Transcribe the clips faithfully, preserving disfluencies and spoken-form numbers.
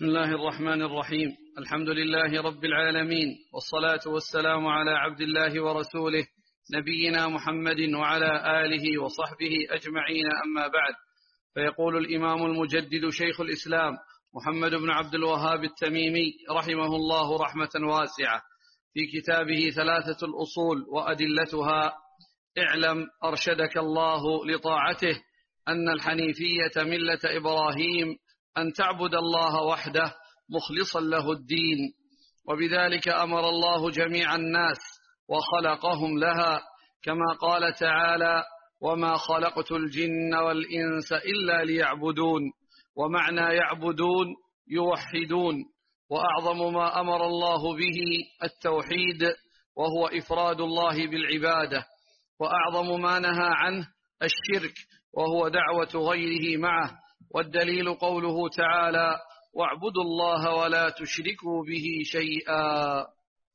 بسم الله الرحمن الرحيم. الحمد لله رب العالمين، والصلاة والسلام على عبد الله ورسوله نبينا محمد وعلى آله وصحبه أجمعين، أما بعد. فيقول الإمام المجدد شيخ الإسلام محمد بن عبد الوهاب التميمي رحمه الله رحمة واسعة في كتابه ثلاثة الأصول وأدلتها: اعلم أرشدك الله لطاعته أن الحنيفية ملة إبراهيم أن تعبد الله وحده مخلصا له الدين، وبذلك أمر الله جميع الناس وخلقهم لها، كما قال تعالى: وما خلقت الجن والإنس إلا ليعبدون. ومعنى يعبدون يوحدون، وأعظم ما أمر الله به التوحيد، وهو إفراد الله بالعبادة، وأعظم ما نهى عنه الشرك، وهو دعوة غيره معه. والدليل قوله تعالى: واعبدوا الله ولا تشركوا به شيئا.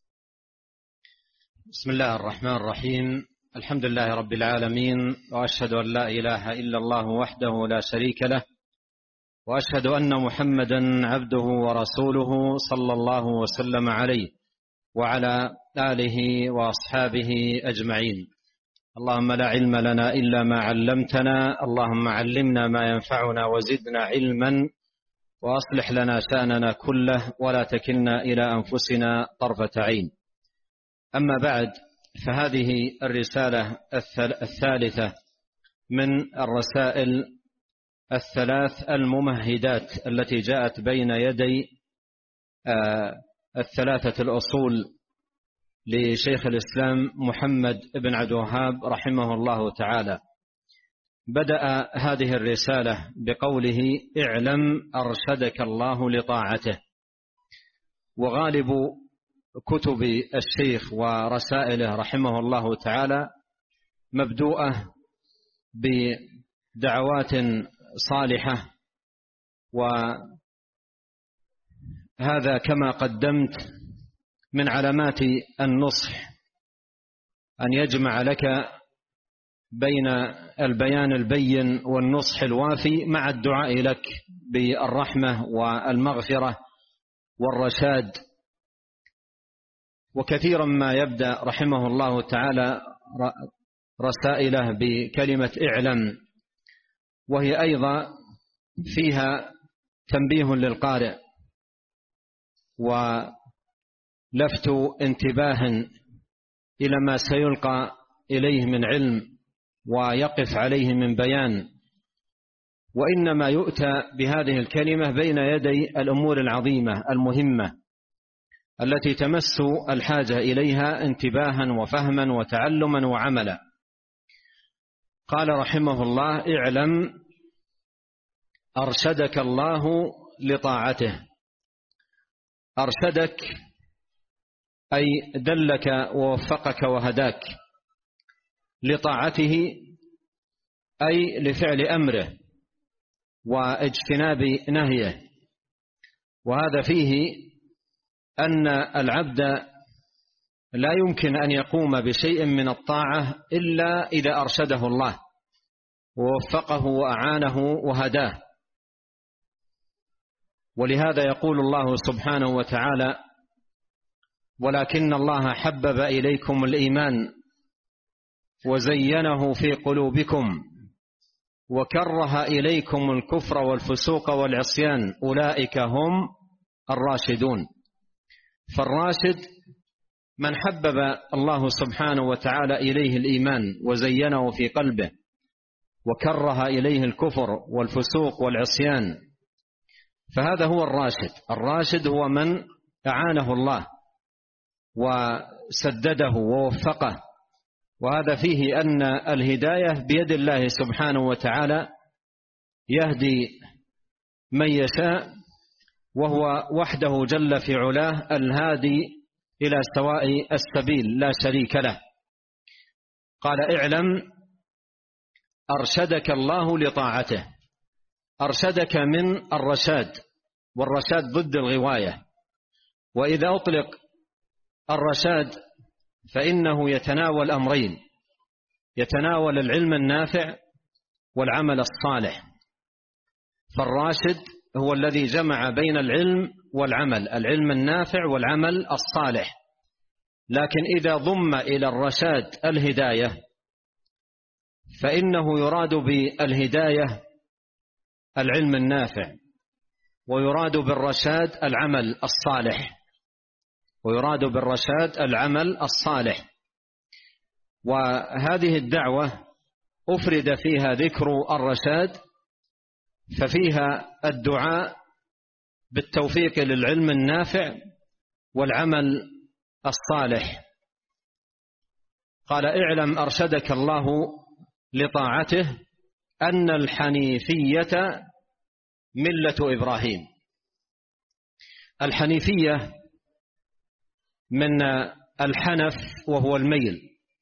بسم الله الرحمن الرحيم. الحمد لله رب العالمين، وأشهد أن لا إله إلا الله وحده لا شريك له، وأشهد أن محمدا عبده ورسوله صلى الله وسلم عليه وعلى آله وأصحابه أجمعين. اللهم لا علم لنا إلا ما علمتنا، اللهم علمنا ما ينفعنا وزدنا علما، وأصلح لنا شأننا كله ولا تكلنا إلى أنفسنا طرفة عين. أما بعد، فهذه الرسالة الثالثة من الرسائل الثلاث الممهدات التي جاءت بين يدي الثلاثة الأصول لشيخ الإسلام محمد بن عبد الوهاب رحمه الله تعالى. بدأ هذه الرسالة بقوله: اعلم أرشدك الله لطاعته. وغالب كتب الشيخ ورسائله رحمه الله تعالى مبدوءة بدعوات صالحة، وهذا كما قدمت من علامات النصح أن يجمع لك بين البيان البين والنصح الوافي مع الدعاء لك بالرحمة والمغفرة والرشاد. وكثيرا ما يبدأ رحمه الله تعالى رسائله بكلمة اعلم، وهي أيضا فيها تنبيه للقارئ ولفت انتباه إلى ما سيلقى إليه من علم ويقف عليه من بيان. وإنما يؤتى بهذه الكلمة بين يدي الأمور العظيمة المهمة التي تمس الحاجة إليها انتباها وفهما وتعلما وعملا. قال رحمه الله: اعلم أرشدك الله لطاعته. أرشدك أي دلك ووفقك وهداك، لطاعته أي لفعل أمره واجتناب نهيه. وهذا فيه أن العبد لا يمكن أن يقوم بشيء من الطاعة إلا إذا أرشده الله ووفقه وأعانه وهداه. ولهذا يقول الله سبحانه وتعالى: ولكن الله حبب إليكم الإيمان وزينه في قلوبكم وكره إليكم الكفر والفسوق والعصيان أولئك هم الراشدون. فالراشد من حبب الله سبحانه وتعالى إليه الإيمان وزينه في قلبه وكره إليه الكفر والفسوق والعصيان، فهذا هو الراشد. الراشد هو من أعانه الله وسدده ووفقه. وهذا فيه أن الهداية بيد الله سبحانه وتعالى، يهدي من يشاء، وهو وحده جل في علاه الهادي إلى سواء السبيل لا شريك له. قال: اعلم أرشدك الله لطاعته. أرشدك من الرشاد، والرشاد ضد الغواية. وإذا أطلق الرشاد فإنه يتناول أمرين: يتناول العلم النافع والعمل الصالح. فالراشد هو الذي جمع بين العلم والعمل، العلم النافع والعمل الصالح. لكن إذا ضم إلى الرشاد الهداية فإنه يراد بالهداية العلم النافع، ويراد بالرشاد العمل الصالح، ويراد بالرشاد العمل الصالح. وهذه الدعوة أفرد فيها ذكر الرشاد، ففيها الدعاء بالتوفيق للعلم النافع والعمل الصالح. قال: اعلم أرشدك الله لطاعته أن الحنيفية ملة إبراهيم. الحنيفية من الحنف وهو الميل،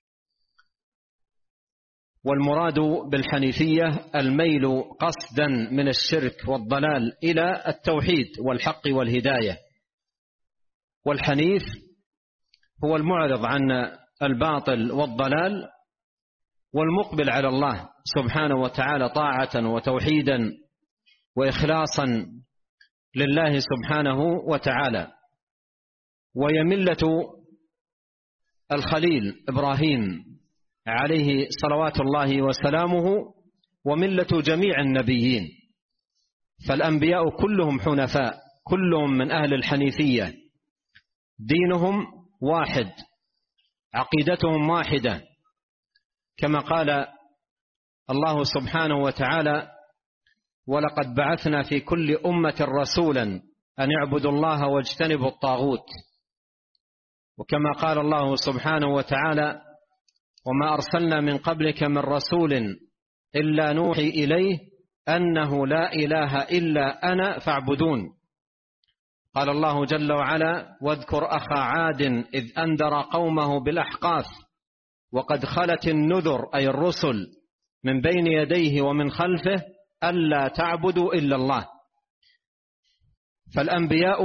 والمراد بالحنيفية الميل قصدا من الشرك والضلال إلى التوحيد والحق والهداية. والحنيف هو المعرض عن الباطل والضلال والمقبل على الله سبحانه وتعالى طاعة وتوحيدا وإخلاصا لله سبحانه وتعالى. ويملة الخليل إبراهيم عليه صلوات الله وسلامه وملة جميع النبيين، فالأنبياء كلهم حنفاء، كلهم من أهل الحنيفية، دينهم واحد، عقيدتهم واحدة، كما قال الله سبحانه وتعالى: ولقد بعثنا في كل أمة رسولا أن اعبدوا الله واجتنبوا الطاغوت. وكما قال الله سبحانه وتعالى: وما أرسلنا من قبلك من رسول إلا نوحي إليه أنه لا إله إلا أنا فاعبدون. قال الله جل وعلا: واذكر أخا عاد إذ أنذر قومه بالأحقاف وقد خلت النذر أي الرسل من بين يديه ومن خلفه ألا تعبدوا إلا الله. فالأنبياء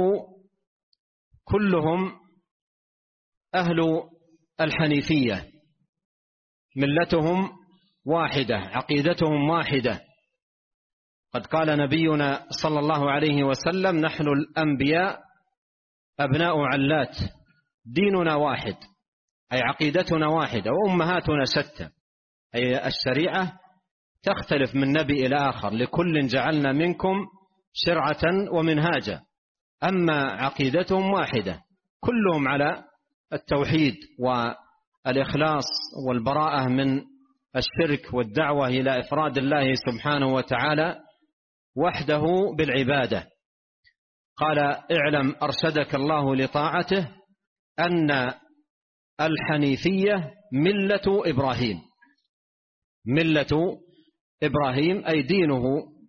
كلهم أهل الحنيفية، ملتهم واحدة، عقيدتهم واحدة. قد قال نبينا صلى الله عليه وسلم: نحن الأنبياء أبناء علات، ديننا واحد، أي عقيدتنا واحدة، وأمهاتنا شتى، أي الشريعة تختلف من نبي إلى آخر، لكل جعلنا منكم شرعة ومنهاجا، أما عقيدتهم واحدة، كلهم على التوحيد والإخلاص والبراءة من الشرك والدعوة إلى إفراد الله سبحانه وتعالى وحده بالعبادة. قال: اعلم أرشدك الله لطاعته أن الحنيفية ملة إبراهيم. ملة إبراهيم أي دينه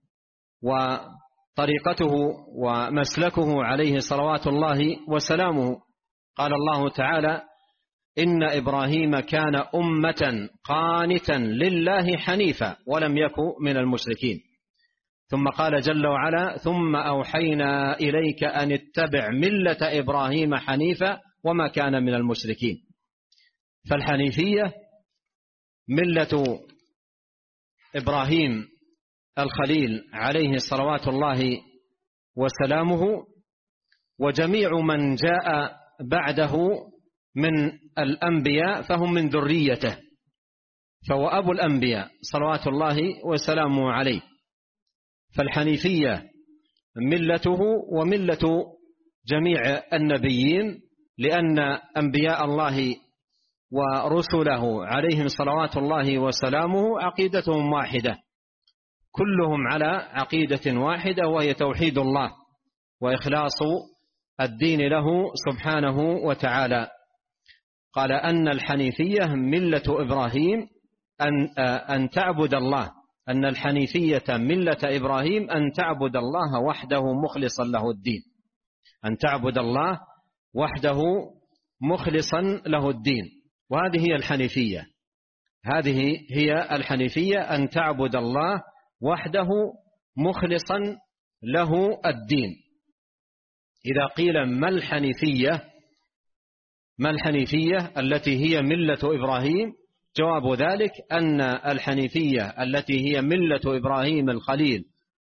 وطريقته ومسلكه عليه صلوات الله وسلامه. قال الله تعالى: إن إبراهيم كان أمة قانتا لله حنيفا ولم يكن من المشركين. ثم قال جل وعلا: ثم أوحينا إليك أن اتبع ملة إبراهيم حنيفا وما كان من المشركين. فالحنيفية ملة إبراهيم الخليل عليه صلوات الله وسلامه، وجميع من جاء بعده من الأنبياء فهم من ذريته، فهو أبو الأنبياء صلوات الله وسلامه عليه. فالحنيفية ملته وملة جميع النبيين، لأن أنبياء الله ورسله عليهم صلوات الله وسلامه عقيدتهم واحدة، كلهم على عقيدة واحدة، وهي توحيد الله وإخلاص الدين له سبحانه وتعالى. قال: أن الحنيفية ملة إبراهيم أن, أن تعبد الله، أن الحنيفية ملة إبراهيم أن تعبد الله وحده مخلصا له الدين، أن تعبد الله وحده مخلصا له الدين. وهذه هي الحنيفية، هذه هي الحنيفية، أن تعبد الله وحده مخلصا له الدين. إذا قيل ما الحنيفية، ما الحنيفية التي هي ملة إبراهيم؟ جواب ذلك أن الحنيفية التي هي ملة إبراهيم الخليل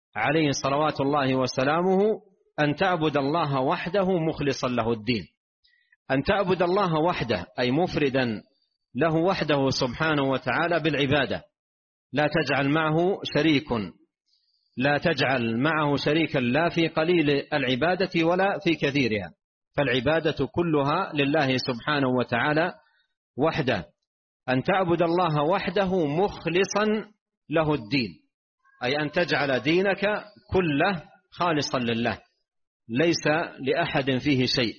عليه صلوات الله وسلامه أن تعبد الله وحده مخلصا له الدين. أن تعبد الله وحده أي مفردا له وحده سبحانه وتعالى بالعبادة، لا تجعل معه شريك لا تجعل معه شريكا لا في قليل العبادة ولا في كثيرها، فالعبادة كلها لله سبحانه وتعالى وحده. أن تعبد الله وحده مخلصا له الدين أي أن تجعل دينك كله خالصا لله ليس لأحد فيه شيء.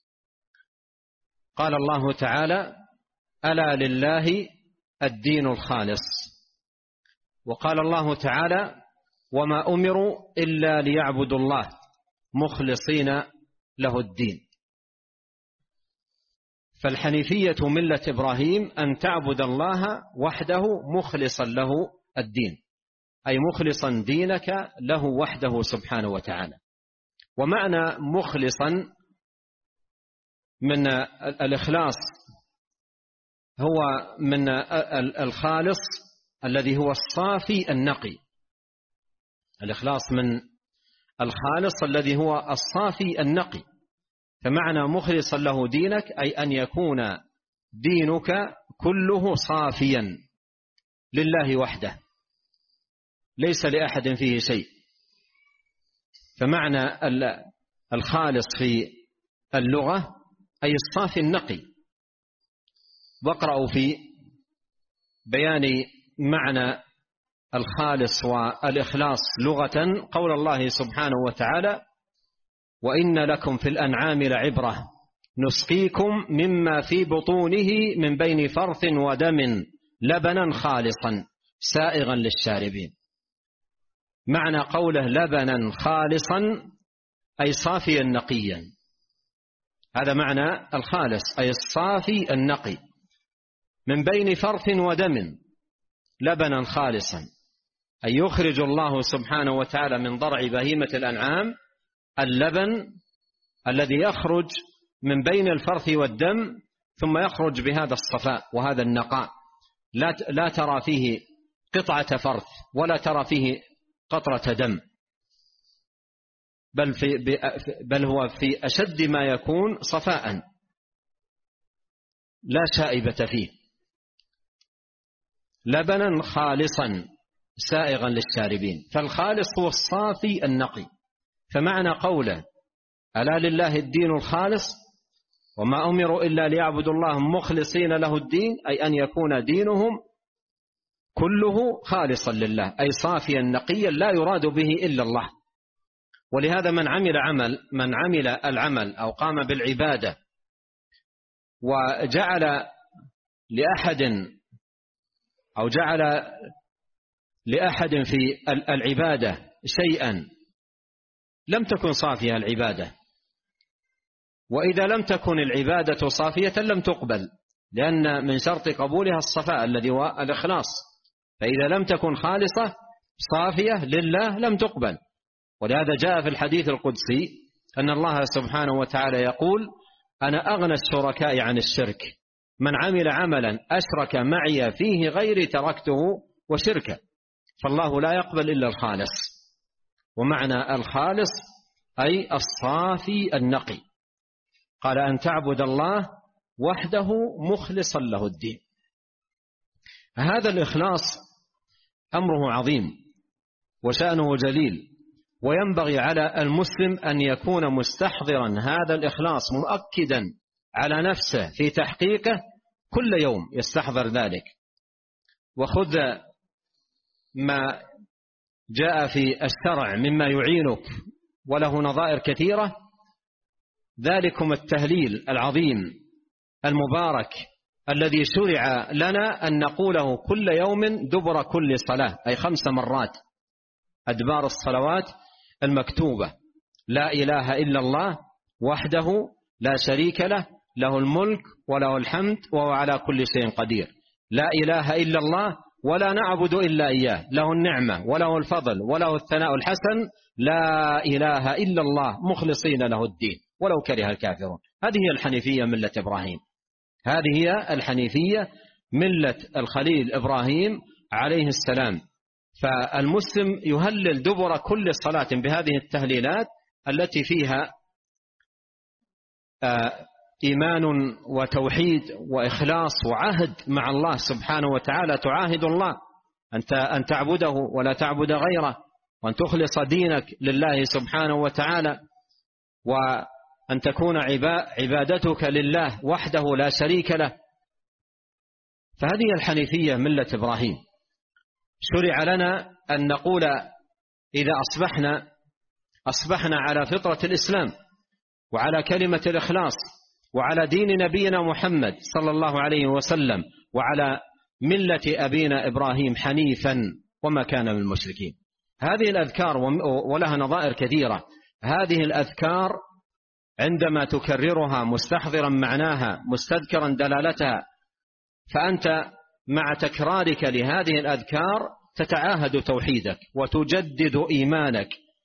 قال الله تعالى: ألا لله الدين الخالص. وقال الله تعالى: وما أمروا إلا ليعبدوا الله مخلصين له الدين. فالحنيفية ملة إبراهيم أن تعبد الله وحده مخلصا له الدين أي مخلصا دينك له وحده سبحانه وتعالى. ومعنى مخلصا من الإخلاص هو من الخالص الذي هو الصافي النقي. الإخلاص من الخالص الذي هو الصافي النقي. فمعنى مخلصا له دينك أي أن يكون دينك كله صافيا لله وحده ليس لأحد فيه شيء. فمعنى الخالص في اللغة أي الصافي النقي. واقرأوا في بيان معنى الخالص والإخلاص لغة قول الله سبحانه وتعالى: وإن لكم في الأنعام لعبرة نسقيكم مما في بطونه من بين فرث ودم لبنا خالصا سائغا للشاربين. معنى قوله لبنا خالصا أي صافيا نقيا. هذا معنى الخالص أي الصافي النقي من بين فرث ودم لبنا خالصا أي يخرج الله سبحانه وتعالى من ضرع بهيمة الأنعام اللبن الذي يخرج من بين الفرث والدم ثم يخرج بهذا الصفاء وهذا النقاء، لا لا ترى فيه قطعة فرث ولا ترى فيه قطرة دم، بل في بل هو في أشد ما يكون صفاء لا شائبة فيه، لبنا خالصا سائغا للشاربين. فالخالص هو الصافي النقي. فمعنى قوله ألا لله الدين الخالص وما أمروا إلا ليعبدوا الله مخلصين له الدين أي أن يكون دينهم كله خالصا لله أي صافيا نقيا لا يراد به إلا الله. ولهذا من عمل عمل من عمل العمل أو قام بالعبادة وجعل لأحد أو جعل لأحد في العبادة شيئا لم تكن صافية العبادة، وإذا لم تكن العبادة صافية لم تقبل، لأن من شرط قبولها الصفاء الذي هو الإخلاص. فإذا لم تكن خالصة صافية لله لم تقبل. ولهذا جاء في الحديث القدسي أن الله سبحانه وتعالى يقول: أنا أغنى الشركاء عن الشرك، من عمل عملا أشرك معي فيه غيري تركته وشركه. فالله لا يقبل إلا الخالص. ومعنى الخالص أي الصافي النقي. قال أن تعبد الله وحده مخلصا له الدين. هذا الإخلاص أمره عظيم وشأنه جليل، وينبغي على المسلم أن يكون مستحضرا هذا الإخلاص مؤكدا على نفسه في تحقيقه كل يوم يستحضر ذلك. وخذ ما جاء في الشرع مما يعينك وله نظائر كثيرة، ذلكم التهليل العظيم المبارك الذي شرع لنا أن نقوله كل يوم دبر كل صلاة أي خمس مرات أدبار الصلوات المكتوبة: لا إله إلا الله وحده لا شريك له له الملك وله الحمد وهو على كل شيء قدير. لا إله إلا الله ولا نعبد إلا إياه، له النعمة وله الفضل وله الثناء الحسن. لا إله إلا الله مخلصين له الدين ولو كره الكافرون. هذه هي الحنيفية ملة إبراهيم، هذه هي الحنيفية ملة الخليل إبراهيم عليه السلام. فالمسلم يهلل دبر كل صلاة بهذه التهليلات التي فيها إيمان وتوحيد وإخلاص وعهد مع الله سبحانه وتعالى. تعاهد الله أنت أن تعبده ولا تعبد غيره، وأن تخلص دينك لله سبحانه وتعالى، وأن تكون عبادتك لله وحده لا شريك له. فهذه الحنيفية ملة إبراهيم. شرع لنا أن نقول إذا أصبحنا أصبحنا على فطرة الإسلام وعلى كلمة الإخلاص وعلى دين نبينا محمد صلى الله عليه وسلم وعلى ملة أبينا إبراهيم حنيفا وما كان من المشركين. هذه الأذكار ولها نظائر كثيرة. هذه الأذكار عندما تكررها مستحضرا معناها مستذكرا دلالتها، فأنت مع تكرارك لهذه الأذكار تتعاهد توحيدك وتجدد إيمانك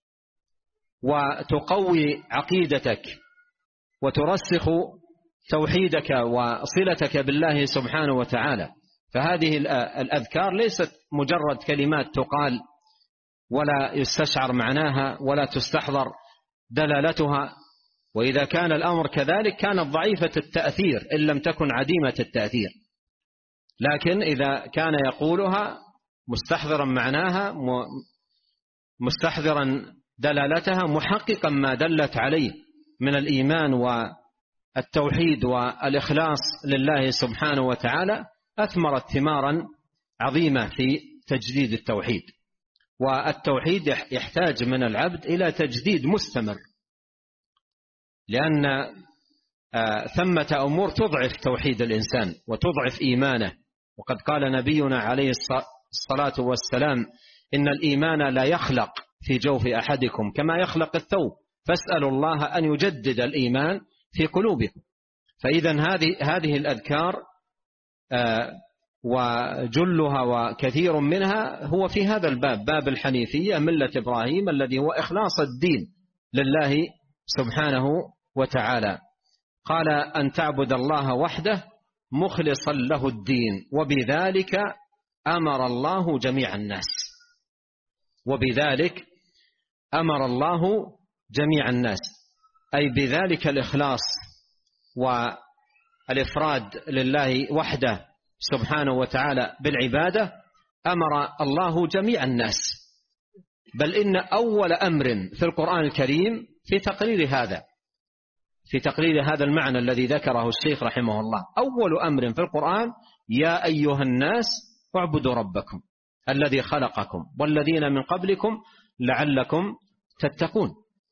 وتقوي عقيدتك وترسخ توحيدك وصلتك بالله سبحانه وتعالى. فهذه الأذكار ليست مجرد كلمات تقال ولا يستشعر معناها ولا تستحضر دلالتها، وإذا كان الأمر كذلك كانت ضعيفة التأثير إن لم تكن عديمة التأثير. لكن إذا كان يقولها مستحضرا معناها مستحضرا دلالتها محققا ما دلت عليه من الإيمان والتوحيد والإخلاص لله سبحانه وتعالى، أثمرت ثمارا عظيمة في تجديد التوحيد. والتوحيد يحتاج من العبد إلى تجديد مستمر، لأن ثمة أمور تضعف توحيد الإنسان وتضعف إيمانه. وقد قال نبينا عليه الصلاة والسلام إن الإيمان لا يخلق في جوف أحدكم كما يخلق الثوب، فاسألوا الله أن يجدد الإيمان في قلوبكم. فإذا هذه هذه الأذكار وجلها وكثير منها هو في هذا الباب، باب الحنيفية ملة إبراهيم الذي هو إخلاص الدين لله سبحانه وتعالى. قال أن تعبد الله وحده مخلصا له الدين وبذلك أمر الله جميع الناس. وبذلك أمر الله جميع الناس، أي بذلك الإخلاص والإفراد لله وحده سبحانه وتعالى بالعبادة أمر الله جميع الناس. بل إن أول أمر في القرآن الكريم في تقرير هذا في تقرير هذا المعنى الذي ذكره الشيخ رحمه الله. أول أمر في القرآن يا أيها الناس اعبدوا ربكم الذي خلقكم والذين من قبلكم لعلكم تتقون.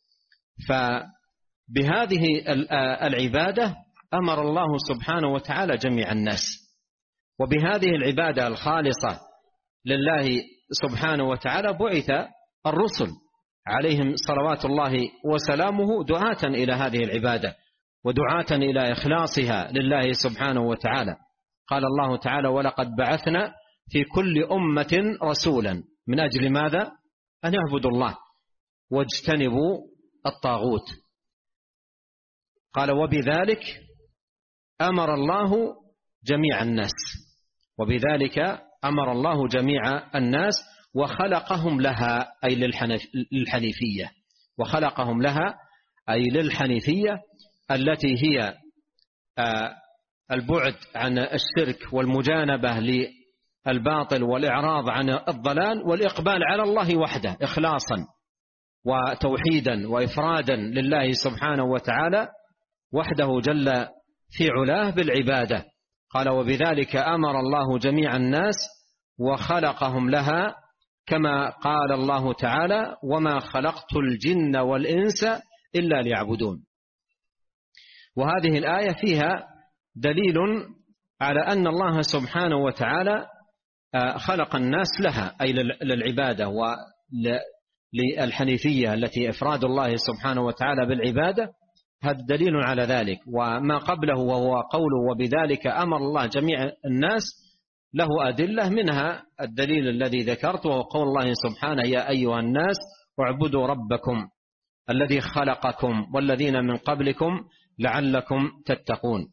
فبهذه العبادة أمر الله سبحانه وتعالى جميع الناس، وبهذه العبادة الخالصة لله سبحانه وتعالى بعث الرسل عليهم صلوات الله وسلامه دعاة إلى هذه العبادة ودعاة إلى إخلاصها لله سبحانه وتعالى. قال الله تعالى ولقد بعثنا في كل أمة رسولا من أجل ماذا؟ أن يعبدوا الله واجتنبوا الطاغوت. قال وبذلك أمر الله جميع الناس، وبذلك أمر الله جميع الناس وخلقهم لها أي للحنيفية، وخلقهم لها أي للحنيفية التي هي البعد عن الشرك والمجانبة للباطل والإعراض عن الضلال والإقبال على الله وحده إخلاصا وتوحيدا وإفرادا لله سبحانه وتعالى وحده جل في علاه بالعبادة. قال وبذلك أمر الله جميع الناس وخلقهم لها، كما قال الله تعالى وما خلقت الجن والإنس إلا ليعبدون. وهذه الآية فيها دليل على أن الله سبحانه وتعالى خلق الناس لها أي للعبادة وللحنيفية التي إفراد الله سبحانه وتعالى بالعبادة. هذا دليل على ذلك. وما قبله وهو قوله وبذلك أمر الله جميع الناس له أدلة، منها الدليل الذي ذكرت وهو قول الله سبحانه يا أيها الناس اعبدوا ربكم الذي خلقكم والذين من قبلكم لعلكم تتقون.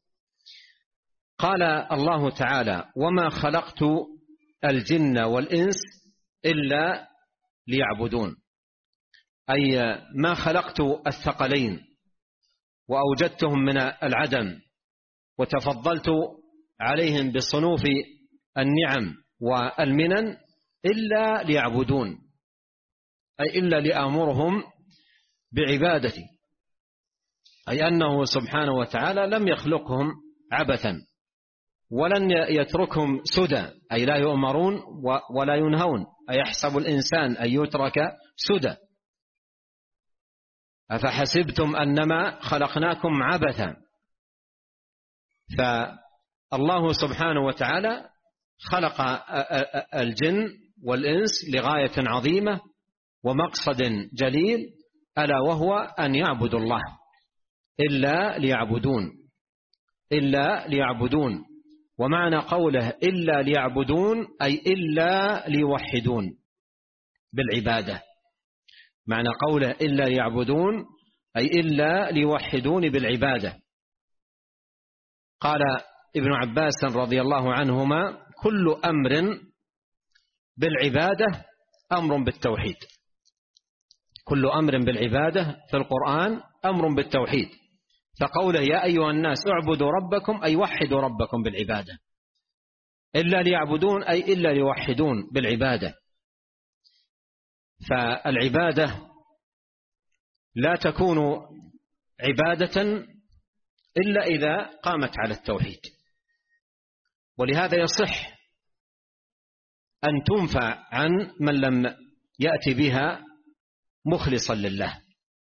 قال الله تعالى وما خلقت الجن والإنس إلا ليعبدون، أي ما خلقت الثقلين وأوجدتهم من العدم وتفضلت عليهم بصنوف النعم والمنن إلا ليعبدون، أي إلا لآمرهم بعبادتي، أي أنه سبحانه وتعالى لم يخلقهم عبثا ولن يتركهم سدى، أي لا يؤمرون ولا ينهون. أيحسب الإنسان أن يترك سدى؟ أفحسبتم أنما خلقناكم عبثا. فالله سبحانه وتعالى خلق الجن والإنس لغاية عظيمة ومقصد جليل، ألا وهو أن يعبدوا الله، إلا ليعبدون، إلا ليعبدون. ومعنى قوله إلا ليعبدون أي إلا ليوحدون بالعبادة. معنى قوله إلا ليعبدون أي إلا ليوحدون بالعبادة. قال ابن عباس رضي الله عنهما: كل أمر بالعبادة أمر بالتوحيد. كل أمر بالعبادة في القرآن أمر بالتوحيد. فقوله يا أيها الناس اعبدوا ربكم أي وحدوا ربكم بالعبادة، إلا ليعبدون أي إلا ليوحدون بالعبادة. فالعبادة لا تكون عبادة إلا إذا قامت على التوحيد، ولهذا يصح أن تنفع عن من لم يأتي بها مخلصا لله.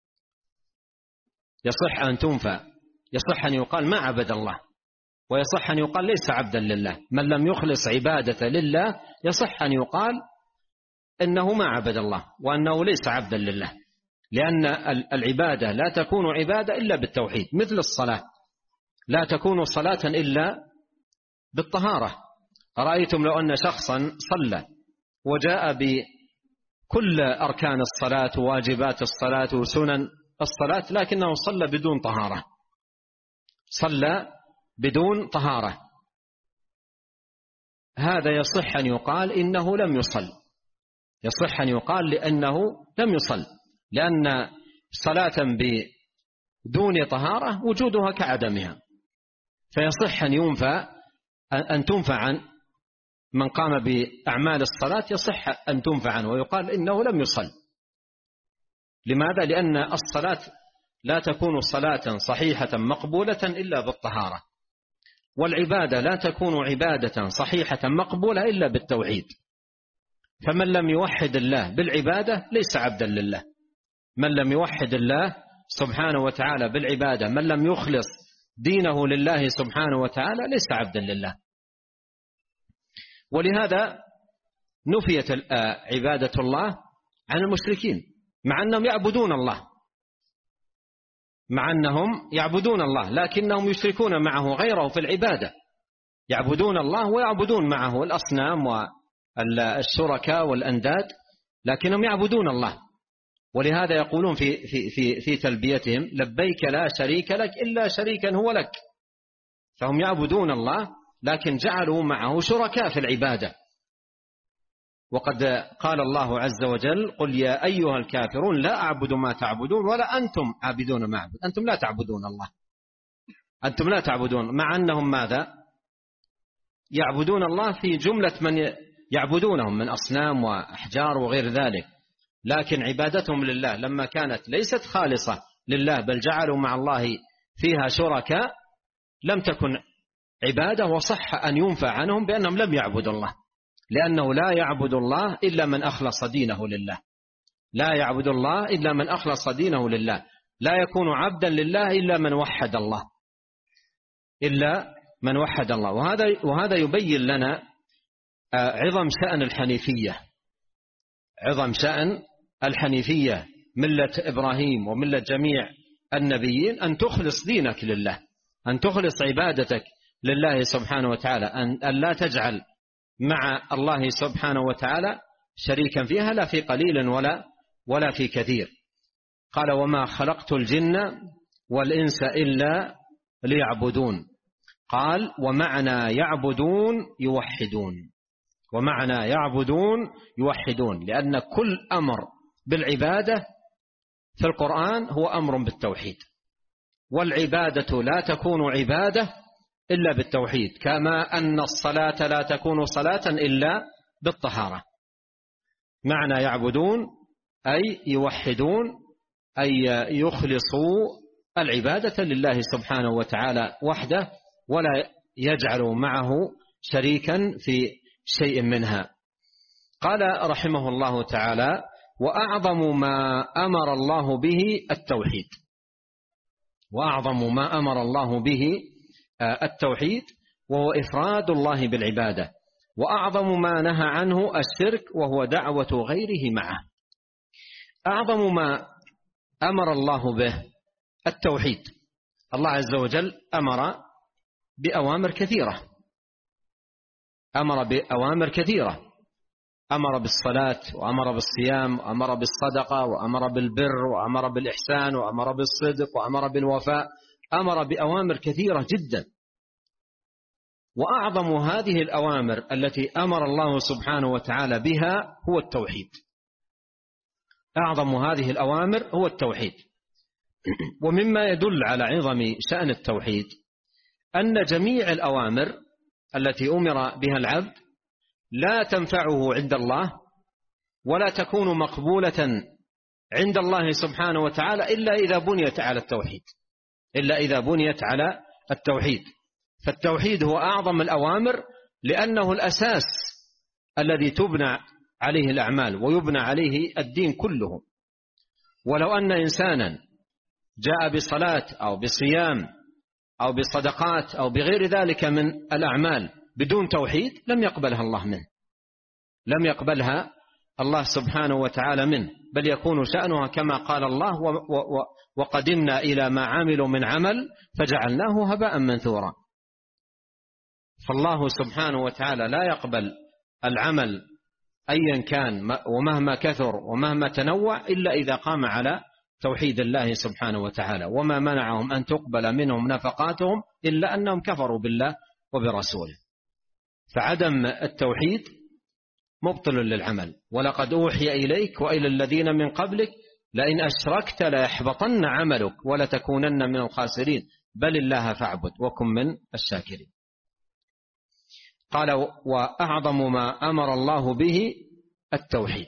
يصح أن تنفع، يصح أن يقال ما عبد الله، ويصح أن يقال ليس عبدا لله. من لم يخلص عبادة لله يصح أن يقال إنه ما عبد الله وأنه ليس عبدا لله، لأن العبادة لا تكون عبادة إلا بالتوحيد، مثل الصلاة لا تكون صلاة إلا بالطهارة. أرأيتم لو أن شخصا صلى وجاء بكل أركان الصلاة وواجبات الصلاة وسنن الصلاة لكنه صلى بدون طهارة، صلى بدون طهارة، هذا يصح أن يقال إنه لم يصل، يصح أن يقال لأنه لم يصل، لأن صلاة بدون طهارة وجودها كعدمها، فيصح أن ينفع أن تنفع عن من قام بأعمال الصلاة، يصح أن تنفع عنه ويقال إنه لم يصل. لماذا؟ لأن الصلاة لا تكون صلاة صحيحة مقبولة إلا بالطهارة، والعبادة لا تكون عبادة صحيحة مقبولة إلا بالتوحيد. فمن لم يوحد الله بالعبادة ليس عبدا لله، من لم يوحد الله سبحانه وتعالى بالعبادة، من لم يخلص دينه لله سبحانه وتعالى ليس عبدا لله. ولهذا نفيت عبادة الله عن المشركين مع أنهم يعبدون الله، مع أنهم يعبدون الله لكنهم يشركون معه غيره في العبادة، يعبدون الله ويعبدون معه الأصنام والشركاء والأنداد، لكنهم يعبدون الله. ولهذا يقولون في, في, في, في تلبيتهم لبيك لا شريك لك إلا شريكا هو لك، فهم يعبدون الله لكن جعلوا معه شركاء في العبادة. وقد قال الله عز وجل قل يا أيها الكافرون لا أعبد ما تعبدون ولا أنتم عابدون ما أعبد. أنتم لا تعبدون الله، أنتم لا تعبدون، مع أنهم ماذا؟ يعبدون الله في جملة من يعبدونهم من أصنام وأحجار وغير ذلك، لكن عبادتهم لله لما كانت ليست خالصة لله بل جعلوا مع الله فيها شركاء لم تكن عبادة، وصح أن ينفع عنهم بأنهم لم يعبدوا الله، لأنه لا يعبد الله إلا من أخلص دينه لله، لا يعبد الله إلا من أخلص دينه لله، لا يكون عبدا لله إلا من وحد الله، إلا من وحد الله. وهذا وهذا يبين لنا عظم شأن الحنيفية، عظم شأن الحنيفية ملة إبراهيم وملة جميع النبيين، أن تخلص دينك لله، أن تخلص عبادتك لله سبحانه وتعالى، أن لا تجعل مع الله سبحانه وتعالى شريكا فيها لا في قليل ولا ولا في كثير. قال وما خلقت الجن والإنس إلا ليعبدون. قال ومعنى يعبدون يوحدون، ومعنى يعبدون يوحدون، لأن كل أمر بالعبادة في القرآن هو أمر بالتوحيد، والعبادة لا تكون عبادة إلا بالتوحيد، كما أن الصلاة لا تكون صلاة إلا بالطهارة. معنى يعبدون أي يوحدون، أي يخلصوا العبادة لله سبحانه وتعالى وحده، ولا يجعلوا معه شريكا في شيء منها. قال رحمه الله تعالى: وأعظم ما أمر الله به التوحيد. وأعظم ما أمر الله به التوحيد، وهو إفراد الله بالعبادة. وأعظم ما نهى عنه الشرك، وهو دعوة غيره معه. أعظم ما أمر الله به التوحيد. الله عز وجل أمر بأوامر كثيرة، أمر بأوامر كثيرة، أمر بالصلاة، وأمر بالصيام، وأمر بالصدقة، وأمر بالبر، وأمر بالإحسان، وأمر بالصدق، وأمر بالوفاء، أمر بأوامر كثيرة جدا. وأعظم هذه الأوامر التي أمر الله سبحانه وتعالى بها هو التوحيد. أعظم هذه الأوامر هو التوحيد. ومما يدل على عظم شأن التوحيد أن جميع الأوامر التي أمر بها العبد لا تنفعه عند الله، ولا تكون مقبولة عند الله سبحانه وتعالى إلا إذا بنيت على التوحيد، إلا إذا بنيت على التوحيد. فالتوحيد هو أعظم الأوامر، لأنه الأساس الذي تبنى عليه الأعمال ويبنى عليه الدين كله. ولو أن إنسانا جاء بصلاة أو بصيام أو بصدقات أو بغير ذلك من الأعمال بدون توحيد لم يقبلها الله منه، لم يقبلها الله سبحانه وتعالى منه، بل يكون شأنها كما قال الله: وقدمنا إلى ما عملوا من عمل فجعلناه هباء منثورا. فالله سبحانه وتعالى لا يقبل العمل أيا كان ومهما كثر ومهما تنوع إلا إذا قام على توحيد الله سبحانه وتعالى. وما منعهم أن تقبل منهم نفقاتهم إلا أنهم كفروا بالله وبرسوله. فعدم التوحيد مبطل للعمل. ولقد أوحي إليك وإلى الذين من قبلك لئن أشركت ليحبطن عملك ولتكونن من الخاسرين بل الله فاعبد وكن من الشاكرين. قال: وأعظم ما أمر الله به التوحيد.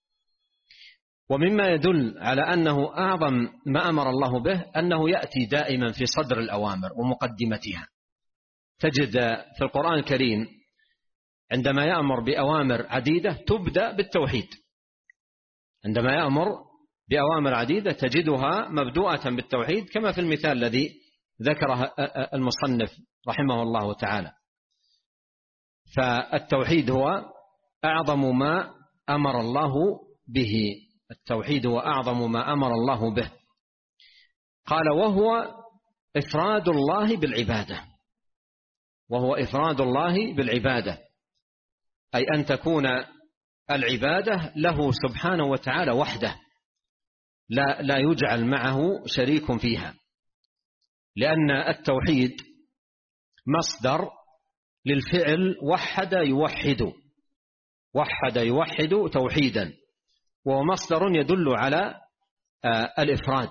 ومما يدل على أنه أعظم ما أمر الله به أنه يأتي دائما في صدر الأوامر ومقدمتها. تجد في القرآن الكريم عندما يأمر بأوامر عديدة تبدأ بالتوحيد. عندما يأمر بأوامر عديدة تجدها مبدوءة بالتوحيد، كما في المثال الذي ذكره المصنف رحمه الله تعالى. فالتوحيد هو أعظم ما أمر الله به. التوحيد هو أعظم ما أمر الله به. قال: وهو إفراد الله بالعبادة. وهو إفراد الله بالعبادة، أي أن تكون العبادة له سبحانه وتعالى وحده، لا, لا يجعل معه شريك فيها، لأن التوحيد مصدر للفعل وحد يوحد، وحد يوحد توحيدا، وهو مصدر يدل على الإفراد.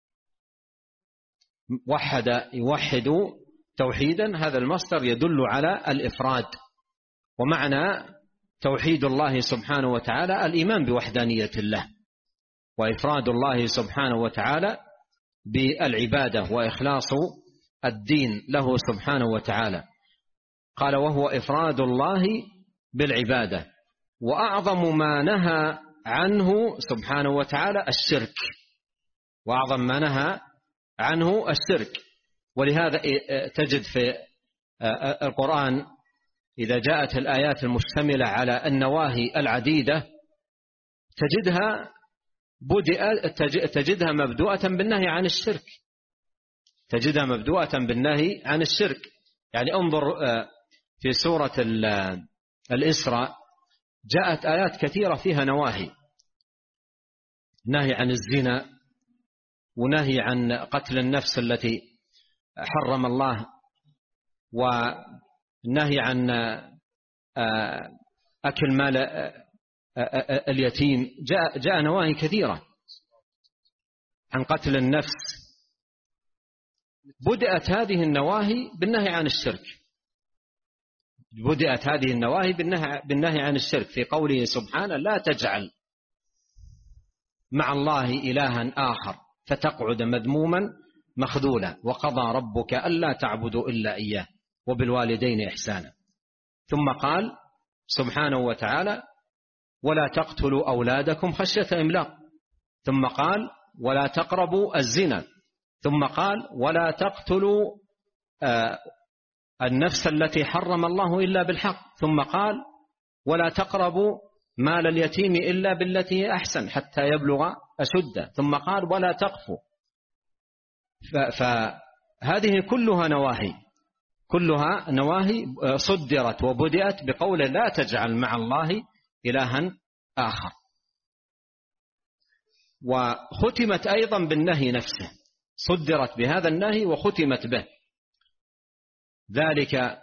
وحد يوحد توحيدا، هذا المصدر يدل على الإفراد. ومعنى توحيد الله سبحانه وتعالى الإيمان بوحدانية الله، وإفراد الله سبحانه وتعالى بالعبادة، وإخلاص الدين له سبحانه وتعالى. قال: وهو إفراد الله بالعبادة. وأعظم ما نهى عنه سبحانه وتعالى الشرك. وأعظم ما نهى عنه الشرك. ولهذا تجد في القرآن إذا جاءت الآيات المشتملة على النواهي العديدة تجدها تجدها مبدوءة بالنهي عن الشرك، تجدها مبدوءة بالنهي عن الشرك. يعني انظر في سورة الإسراء جاءت آيات كثيرة فيها نواهي، نهي عن الزنا، ونهي عن قتل النفس التي حرم الله، ونهي عن أكل مال اليتيم، جاء, جاء نواهي كثيرة عن قتل النفس. بدأت هذه النواهي بالنهي عن الشرك، بدأت هذه النواهي بالنهي عن الشرك في قوله سبحانه: لا تجعل مع الله إلها آخر فتقعد مذموما مخذولا، وقضى ربك ألا تعبدوا إلا إياه وبالوالدين إحسانا. ثم قال سبحانه وتعالى: ولا تقتلوا أولادكم خشية إملاق. ثم قال: ولا تقربوا الزنا. ثم قال: ولا تقتلوا آه النفس التي حرم الله إلا بالحق. ثم قال: ولا تقربوا مال اليتيم إلا بالتي هي أحسن حتى يبلغ أشده. ثم قال: ولا تقفوا. فهذه كلها نواهي، كلها نواهي صدرت وبدأت بقول لا تجعل مع الله إلها آخر، وختمت أيضا بالنهي نفسه، صدرت بهذا النهي وختمت به. ذلك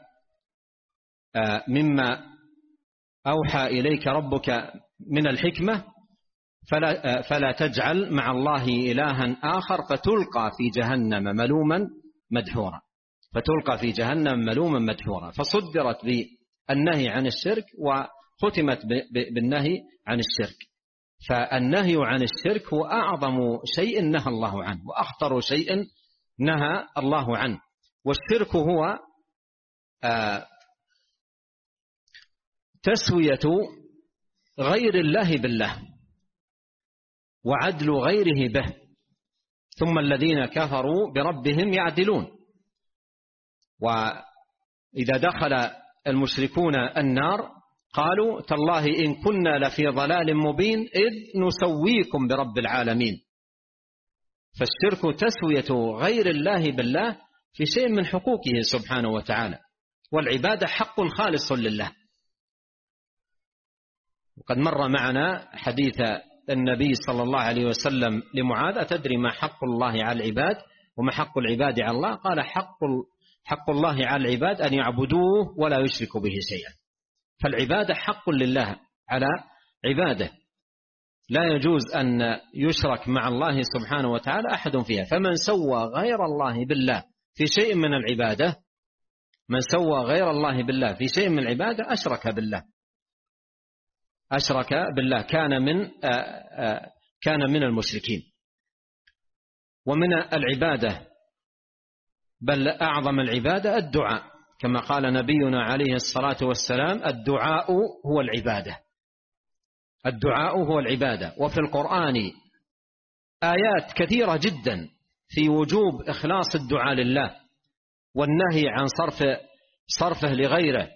مما أوحى إليك ربك من الحكمة فلا, فلا تجعل مع الله إلها آخر فتلقى في جهنم ملوما مدحورا، فتلقى في جهنم ملوما مدحورا. فصدرت بالنهي عن الشرك وختمت بالنهي عن الشرك. فالنهي عن الشرك هو أعظم شيء نهى الله عنه وأخطر شيء نهى الله عنه. والشرك هو آه تسوية غير الله بالله وعدل غيره به، ثم الذين كفروا بربهم يعدلون. وإذا دخل المشركون النار قالوا تالله إن كنا لفي ضلال مبين إذ نسويكم برب العالمين. فالشرك تسوية غير الله بالله في شيء من حقوقه سبحانه وتعالى، والعبادة حق خالص لله. وقد مر معنا حديث النبي صلى الله عليه وسلم لمعاذ: أتدري ما حق الله على العباد وما حق العباد على الله؟ قال: حق حق الله على العباد أن يعبدوه ولا يشركوا به شيئا. فالعبادة حق لله على عباده، لا يجوز أن يشرك مع الله سبحانه وتعالى أحد فيها. فمن سوى غير الله بالله في شيء من العبادة، من سوى غير الله بالله في شيء من العبادة أشرك بالله، أشرك بالله، كان من آآ آآ كان من المشركين. ومن العبادة بل أعظم العبادة الدعاء، كما قال نبينا عليه الصلاة والسلام: الدعاء هو العبادة، الدعاء هو العبادة. وفي القرآن آيات كثيرة جدا في وجوب إخلاص الدعاء لله والنهي عن صرف صرفه لغيره،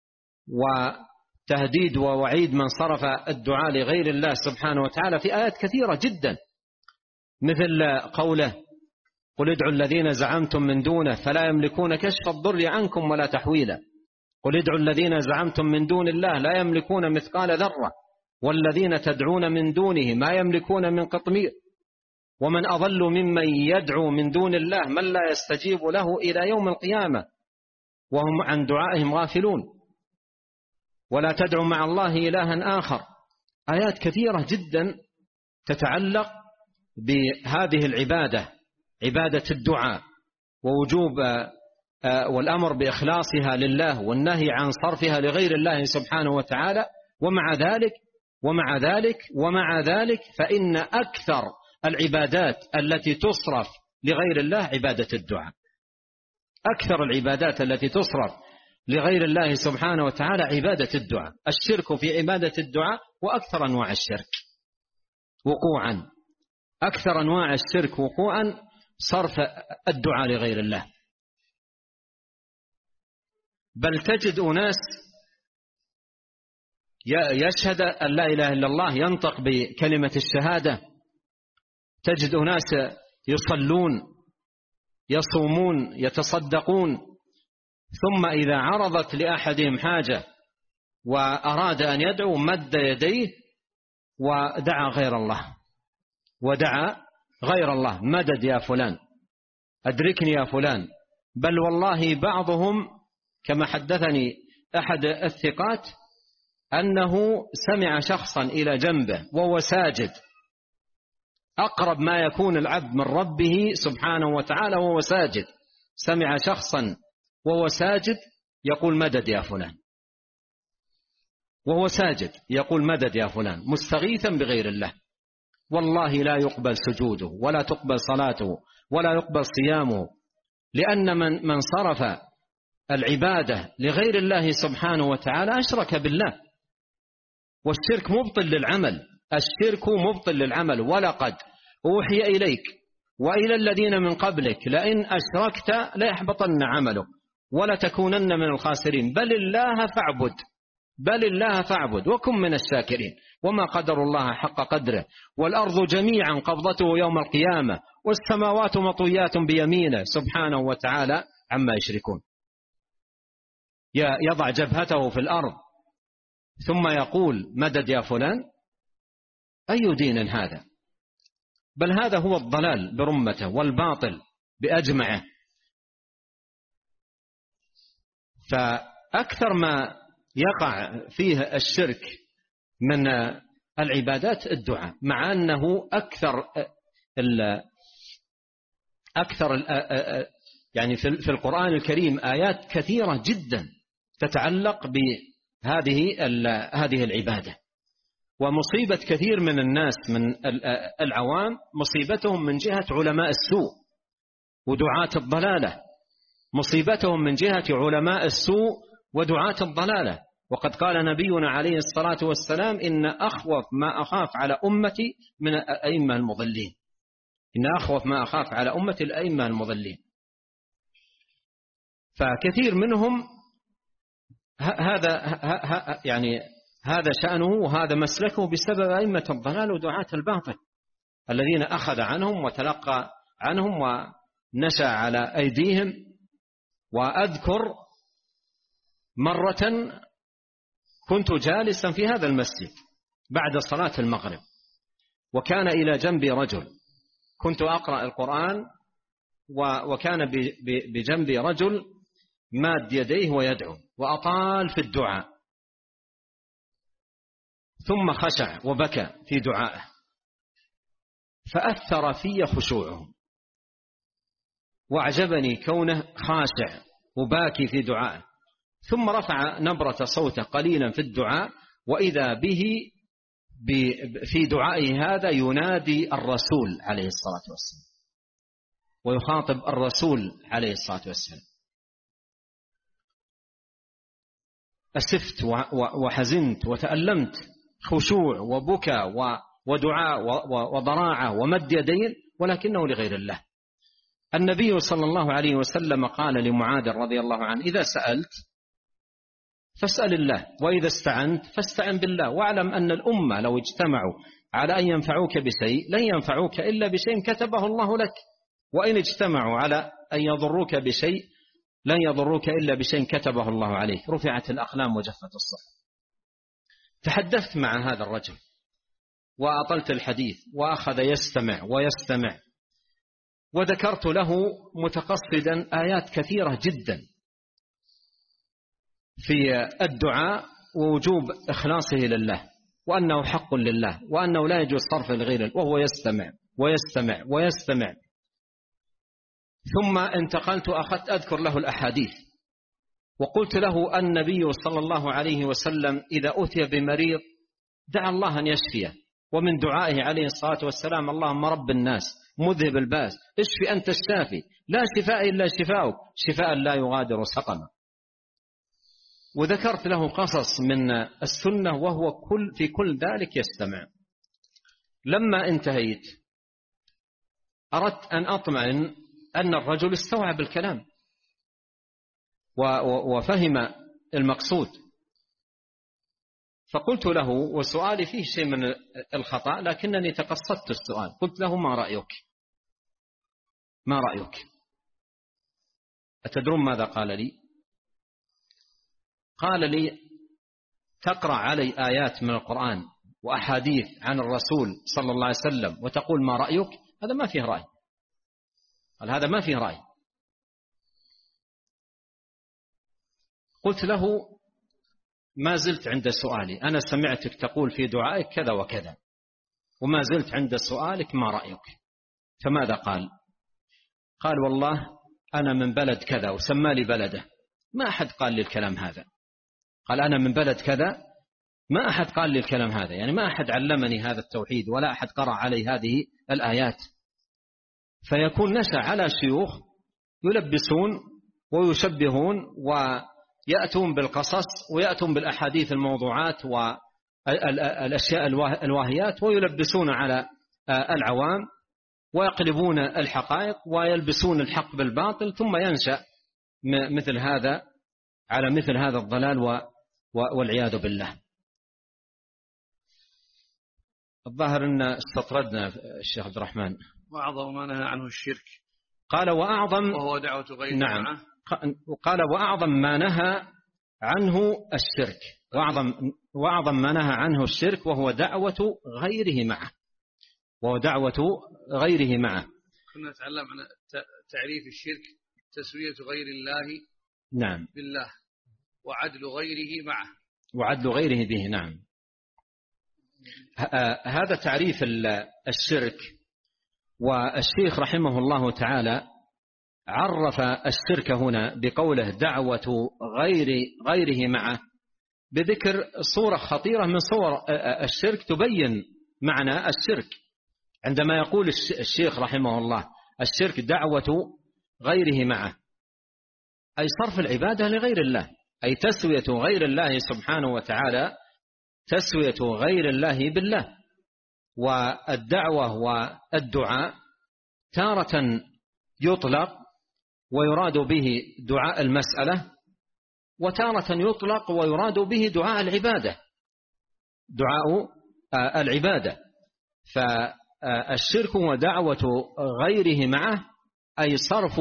وتهديد ووعيد من صرف الدعاء لغير الله سبحانه وتعالى في آيات كثيرة جدا، مثل قوله: قل ادعوا الذين زعمتم من دونه فلا يملكون كشف الضر عنكم ولا تحويلا. قل ادعوا الذين زعمتم من دون الله لا يملكون مثقال ذرة والذين تدعون من دونه ما يملكون من قطمير. ومن أضل ممن يدعو من دون الله من لا يستجيب له إلى يوم القيامة وهم عن دعائهم غافلون. ولا تدعوا مع الله إلها آخر. آيات كثيرة جدا تتعلق بهذه العبادة، عبادة الدعاء، ووجوب والأمر بإخلاصها لله والنهي عن صرفها لغير الله سبحانه وتعالى. ومع ذلك ومع ذلك ومع ذلك فإن أكثر العبادات التي تصرف لغير الله عبادة الدعاء، أكثر العبادات التي تصرف لغير الله سبحانه وتعالى عبادة الدعاء. الشرك في عبادة الدعاء وأكثر أنواع الشرك وقوعا، أكثر أنواع الشرك وقوعا صرف الدعاء لغير الله. بل تجد أناس يشهد أن لا إله إلا الله، ينطق بكلمة الشهادة، تجد أناس يصلون يصومون يتصدقون، ثم إذا عرضت لأحدهم حاجة وأراد أن يدعو مد يديه ودعا غير الله، ودعا غير الله: مدد يا فلان، أدركني يا فلان. بل والله بعضهم كما حدثني أحد الثقات أنه سمع شخصا إلى جنبه وهو ساجد، أقرب ما يكون العبد من ربه سبحانه وتعالى وهو ساجد، سمع شخصا وهو ساجد يقول مدد يا فلان، وهو ساجد يقول مدد يا فلان، مستغيثا بغير الله، والله لا يقبل سجوده ولا تقبل صلاته ولا يقبل صيامه، لأن من من صرف العبادة لغير الله سبحانه وتعالى أشرك بالله، والشرك مبطل للعمل، الشرك مبطل للعمل. ولقد أوحي إليك وإلى الذين من قبلك لئن أشركت ليحبطن عملك ولتكونن من الخاسرين، بل الله فاعبد بل الله فاعبد وكن من الشاكرين، وما قدر الله حق قدره، والأرض جميعا قبضته يوم القيامة والسماوات مطويات بيمينه سبحانه وتعالى عما يشركون. يضع جبهته في الأرض ثم يقول مدد يا فلان، أي دين هذا؟ بل هذا هو الضلال برمته والباطل بأجمعه. فأكثر ما يقع فيه الشرك من العبادات الدعاء، مع أنه أكثر ال أكثر ال يعني في القرآن الكريم آيات كثيرة جدا تتعلق بهذه هذه العبادة. ومصيبة كثير من الناس من العوام مصيبتهم من جهة علماء السوء ودعاة الضلالة، مصيبتهم من جهة علماء السوء ودعاة الضلالة. وقد قال نبينا عليه الصلاة والسلام إن أخوف ما أخاف على أمتي من الأئمة المضلين، إن أخوف ما أخاف على أمتي الأئمة المضلين. فكثير منهم هذا يعني هذا شأنه وهذا مسلكه بسبب أئمة الضلال ودعاة الباطل الذين أخذ عنهم وتلقى عنهم ونشأ على أيديهم. وأذكر مرة كنت جالسا في هذا المسجد بعد صلاة المغرب، وكان إلى جنبي رجل، كنت أقرأ القرآن وكان بجنبي رجل ماد يديه ويدعو وأطال في الدعاء، ثم خشع وبكى في دعائه، فأثر في خشوعه، وأعجبني كونه خاشع وباكي في دعائه. ثم رفع نبرة صوته قليلا في الدعاء، وإذا به في دعائه هذا ينادي الرسول عليه الصلاة والسلام ويخاطب الرسول عليه الصلاة والسلام. أسفت وحزنت وتألمت، خشوع وبكى ودعاء وضراعة ومد يدين، ولكنه لغير الله. النبي صلى الله عليه وسلم قال لمعاذ رضي الله عنه إذا سألت فاسأل الله، وإذا استعنت فاستعن بالله، واعلم أن الأمة لو اجتمعوا على أن ينفعوك بشيء لن ينفعوك إلا بشيء كتبه الله لك، وإن اجتمعوا على أن يضروك بشيء لن يضروك إلا بشيء كتبه الله عليك، رفعت الأقلام وجفت الصحف. تحدثت مع هذا الرجل وأطلت الحديث، وأخذ يستمع ويستمع، وذكرت له متقصدا آيات كثيرة جدا في الدعاء ووجوب إخلاصه لله، وأنه حق لله، وأنه لا يجوز صرف لغيره، وهو يستمع ويستمع ويستمع. ثم انتقلت أخذت أذكر له الأحاديث، وقلت له النبي صلى الله عليه وسلم إذا أتي بمريض دعا الله أن يشفيه، ومن دعائه عليه الصلاة والسلام اللهم رب الناس مذهب الباس اشفي أنت الشافي لا شفاء إلا شفاؤك شفاء لا يغادر سقما. وذكرت له قصص من السنة وهو كل في كل ذلك يستمع. لما انتهيت أردت أن أطمئن أن الرجل استوعب الكلام وفهم المقصود، فقلت له، وسؤالي فيه شيء من الخطأ لكنني تقصدت السؤال، قلت له ما رأيك ما رأيك أتدرون ماذا قال لي؟ قال لي تقرأ علي آيات من القرآن وأحاديث عن الرسول صلى الله عليه وسلم وتقول ما رأيك؟ هذا ما فيه رأي، قال هذا ما فيه رأي. قلت له ما زلت عند سؤالي، أنا سمعتك تقول في دعائك كذا وكذا، وما زلت عند سؤالك ما رأيك؟ فماذا قال؟ قال والله أنا من بلد كذا، وسمى لي بلده. ما أحد قال لي الكلام هذا. قال أنا من بلد كذا، ما أحد قال لي الكلام هذا، يعني ما أحد علمني هذا التوحيد، ولا أحد قرأ علي هذه الآيات. فيكون نشأ على شيوخ يلبسون ويشبهون ويأتون بالقصص ويأتون بالأحاديث الموضوعات والأشياء الواهيات، ويلبسون على العوام ويقلبون الحقائق ويلبسون الحق بالباطل، ثم ينشأ مثل هذا على مثل هذا الضلال والعياذ بالله. الظاهر أن استطردنا الشيخ عبد الرحمن. وأعظم ما نهى عنه الشرك. قال وأعظم وهو دعوة غيره نعم معه. قال وأعظم ما نهى عنه الشرك، وأعظم, وأعظم ما نهى عنه الشرك وهو دعوة غيره معه، وهو دعوة غيره معه. كنا نتعلم عن تعريف الشرك: تسوية غير الله نعم بالله، وعدل غيره معه، وعدل غيره به. نعم، هذا تعريف الشرك. والشيخ رحمه الله تعالى عرف الشرك هنا بقوله دعوة غير غيره معه، بذكر صورة خطيرة من صور الشرك تبين معنى الشرك. عندما يقول الشيخ رحمه الله الشرك دعوة غيره معه، أي صرف العبادة لغير الله، أي تسوية غير الله سبحانه وتعالى، تسوية غير الله بالله. والدعوة والدعاء تارة يطلق ويراد به دعاء المسألة، وتارة يطلق ويراد به دعاء العبادة، دعاء العبادة. فالشرك هو دعوة غيره معه، أي صرف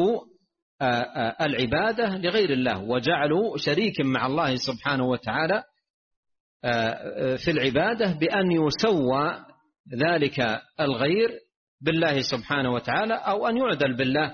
العبادة لغير الله، وجعلوا شريك مع الله سبحانه وتعالى في العبادة بأن يسوى ذلك الغير بالله سبحانه وتعالى، أو أن يعدل بالله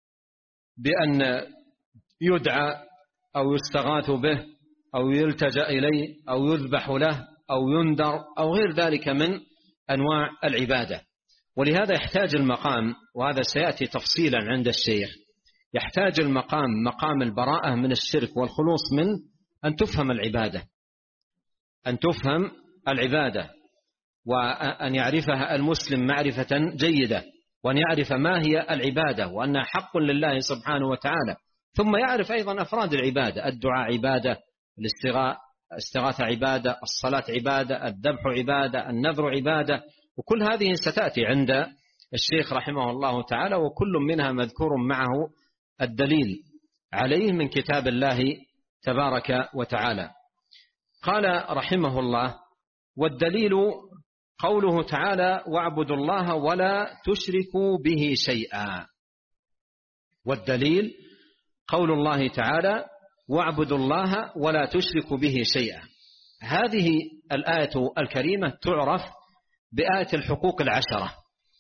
بأن يدعى أو يستغاث به أو يلتجأ إليه أو يذبح له أو ينذر أو غير ذلك من أنواع العبادة. ولهذا يحتاج المقام، وهذا سيأتي تفصيلا عند الشيخ، يحتاج المقام مقام البراءة من الشرك والخلوص منه، أن تفهم العبادة، أن تفهم العبادة وأن يعرفها المسلم معرفة جيدة، وأن يعرف ما هي العبادة وأنها حق لله سبحانه وتعالى، ثم يعرف أيضا أفراد العبادة: الدعاء عبادة، الاستغاثة عبادة، الصلاة عبادة، الذبح عبادة، النذر عبادة، وكل هذه ستأتي عند الشيخ رحمه الله تعالى، وكل منها مذكور معه الدليل عليه من كتاب الله تبارك وتعالى. قال رحمه الله: والدليل قوله تعالى: واعبدوا الله ولا تشركوا به شيئا. والدليل قول الله تعالى: واعبدوا الله ولا تشركوا به شيئا. هذه الآية الكريمة تعرف بآية الحقوق العشرة،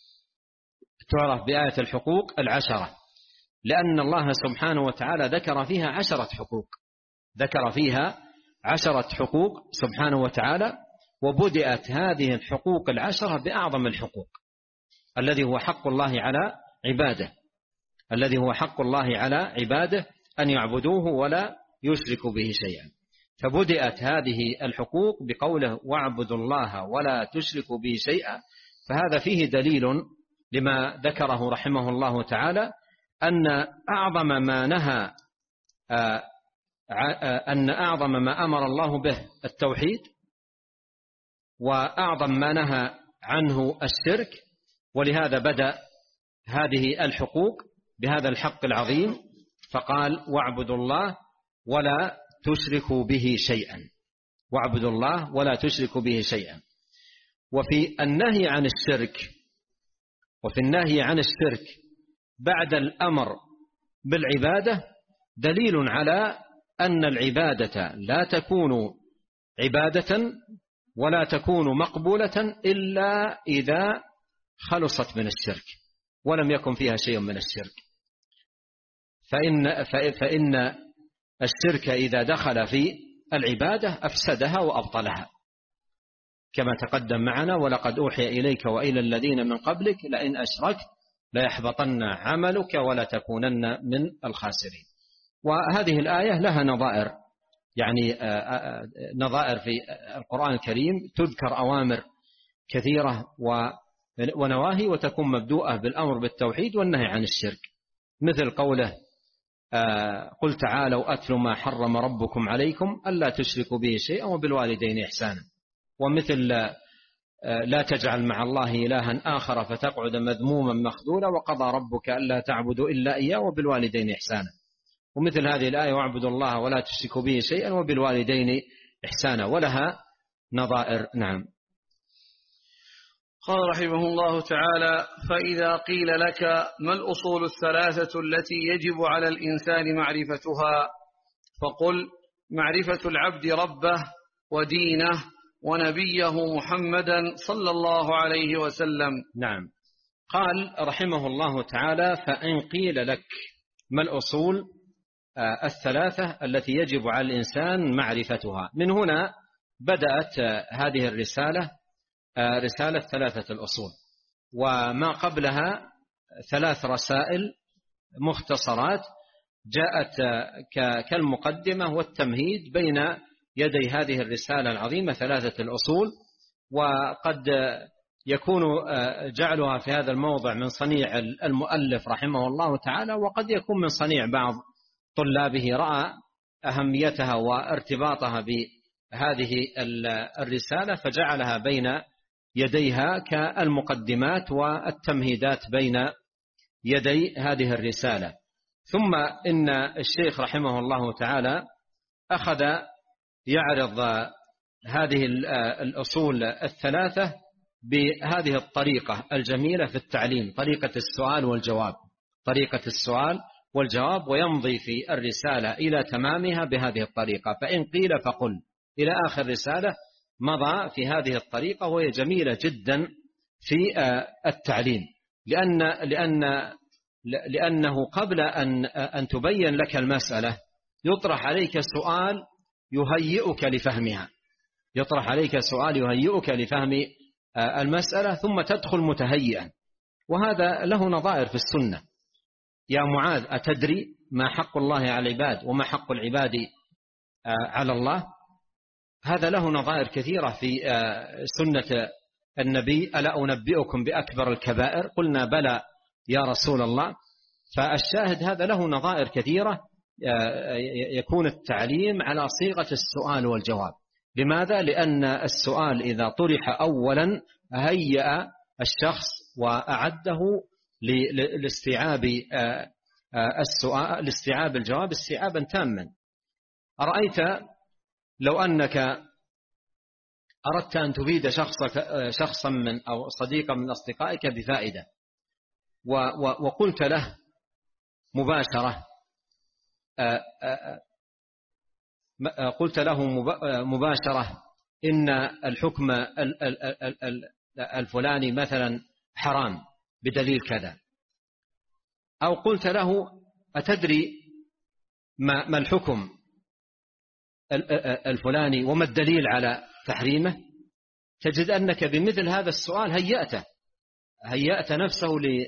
تعرف بآية الحقوق العشرة، لأن الله سبحانه وتعالى ذكر فيها عشرة حقوق، ذكر فيها عشرة حقوق سبحانه وتعالى. وبدأت هذه الحقوق العشرة بأعظم الحقوق، الذي هو حق الله على عباده، الذي هو حق الله على عباده أن يعبدوه ولا يشركوا به شيئا. فبدأت هذه الحقوق بقوله: واعبدوا الله ولا تشركوا به شيئا. فهذا فيه دليل لما ذكره رحمه الله تعالى، أن أعظم ما نهى أن أعظم ما أمر الله به التوحيد، وأعظم ما نهى عنه الشرك. ولهذا بدأ هذه الحقوق بهذا الحق العظيم، فقال: واعبدوا الله ولا تشركوا به شيئا، واعبدوا الله ولا تشركوا به شيئا. وفي النهي عن الشرك وفي النهي عن الشرك بعد الأمر بالعبادة دليل على أن العبادة لا تكون عبادة ولا تكون مقبولة إلا إذا خلصت من الشرك ولم يكن فيها شيء من الشرك. فإن, فإن الشرك إذا دخل في العبادة أفسدها وأبطلها، كما تقدم معنا: ولقد أوحي إليك وإلى الذين من قبلك لئن أشركت ليحبطن عملك ولا تكونن من الخاسرين. وهذه الآية لها نظائر، يعني نظائر في القرآن الكريم، تذكر أوامر كثيرة ونواهي، وتكون مبدوءة بالأمر بالتوحيد والنهي عن الشرك، مثل قوله: قل تعالوا أتل ما حرم ربكم عليكم ألا تشركوا به شيئا وبالوالدين إحسانا، ومثل لا تجعل مع الله إلها آخر فتقعد مذموما مخذولا وقضى ربك ألا تعبدوا إلا إياه وبالوالدين إحسانا، ومثل هذه الآية: واعبدوا الله ولا تشركوا به شيئا وبالوالدين إحسانا، ولها نظائر. نعم. قال رحمه الله تعالى: فإذا قيل لك ما الأصول الثلاثة التي يجب على الإنسان معرفتها، فقل: معرفة العبد ربه ودينه ونبيه محمدا صلى الله عليه وسلم. نعم. قال رحمه الله تعالى: فإن قيل لك ما الأصول الثلاثة التي يجب على الإنسان معرفتها. من هنا بدأت هذه الرسالة، رسالة ثلاثة الأصول، وما قبلها ثلاث رسائل مختصرات جاءت كالمقدمة والتمهيد بين يدي هذه الرسالة العظيمة ثلاثة الأصول. وقد يكون جعلها في هذا الموضع من صنيع المؤلف رحمه الله تعالى، وقد يكون من صنيع بعض طلابه رأى أهميتها وارتباطها بهذه الرسالة فجعلها بين يديها كالمقدمات والتمهيدات بين يدي هذه الرسالة. ثم إن الشيخ رحمه الله تعالى أخذ يعرض هذه الأصول الثلاثة بهذه الطريقة الجميلة في التعليم، طريقة السؤال والجواب، طريقة السؤال والجواب، ويمضي في الرسالة إلى تمامها بهذه الطريقة. فإن قيل فقل إلى آخر رسالة مضى في هذه الطريقة، وهي جميلة جدا في التعليم، لأن لأن لأنه قبل أن أن تبين لك المسألة يطرح عليك سؤال يهيئك لفهمها، يطرح عليك سؤال يهيئك لفهم المسألة، ثم تدخل متهيئا. وهذا له نظائر في السنة. يا معاذ أتدري ما حق الله على العباد وما حق العباد على الله؟ هذا له نظائر كثيرة في سنة النبي. ألا أنبئكم بأكبر الكبائر؟ قلنا بلى يا رسول الله. فالشاهد هذا له نظائر كثيرة، يكون التعليم على صيغة السؤال والجواب. لماذا؟ لأن السؤال إذا طرح أولا هيأ الشخص وأعده لاستيعاب السؤال، لاستيعاب الجواب استيعابا تاما. أرأيت لو أنك أردت أن تفيد شخصك شخصا من أو صديقا من أصدقائك بفائدة، وقلت له مباشرة قلت له مباشرة إن الحكم الفلاني مثلا حرام بدليل كذا، أو قلت له أتدري ما الحكم الفلاني وما الدليل على تحريمه، تجد أنك بمثل هذا السؤال هيأت هيأت نفسه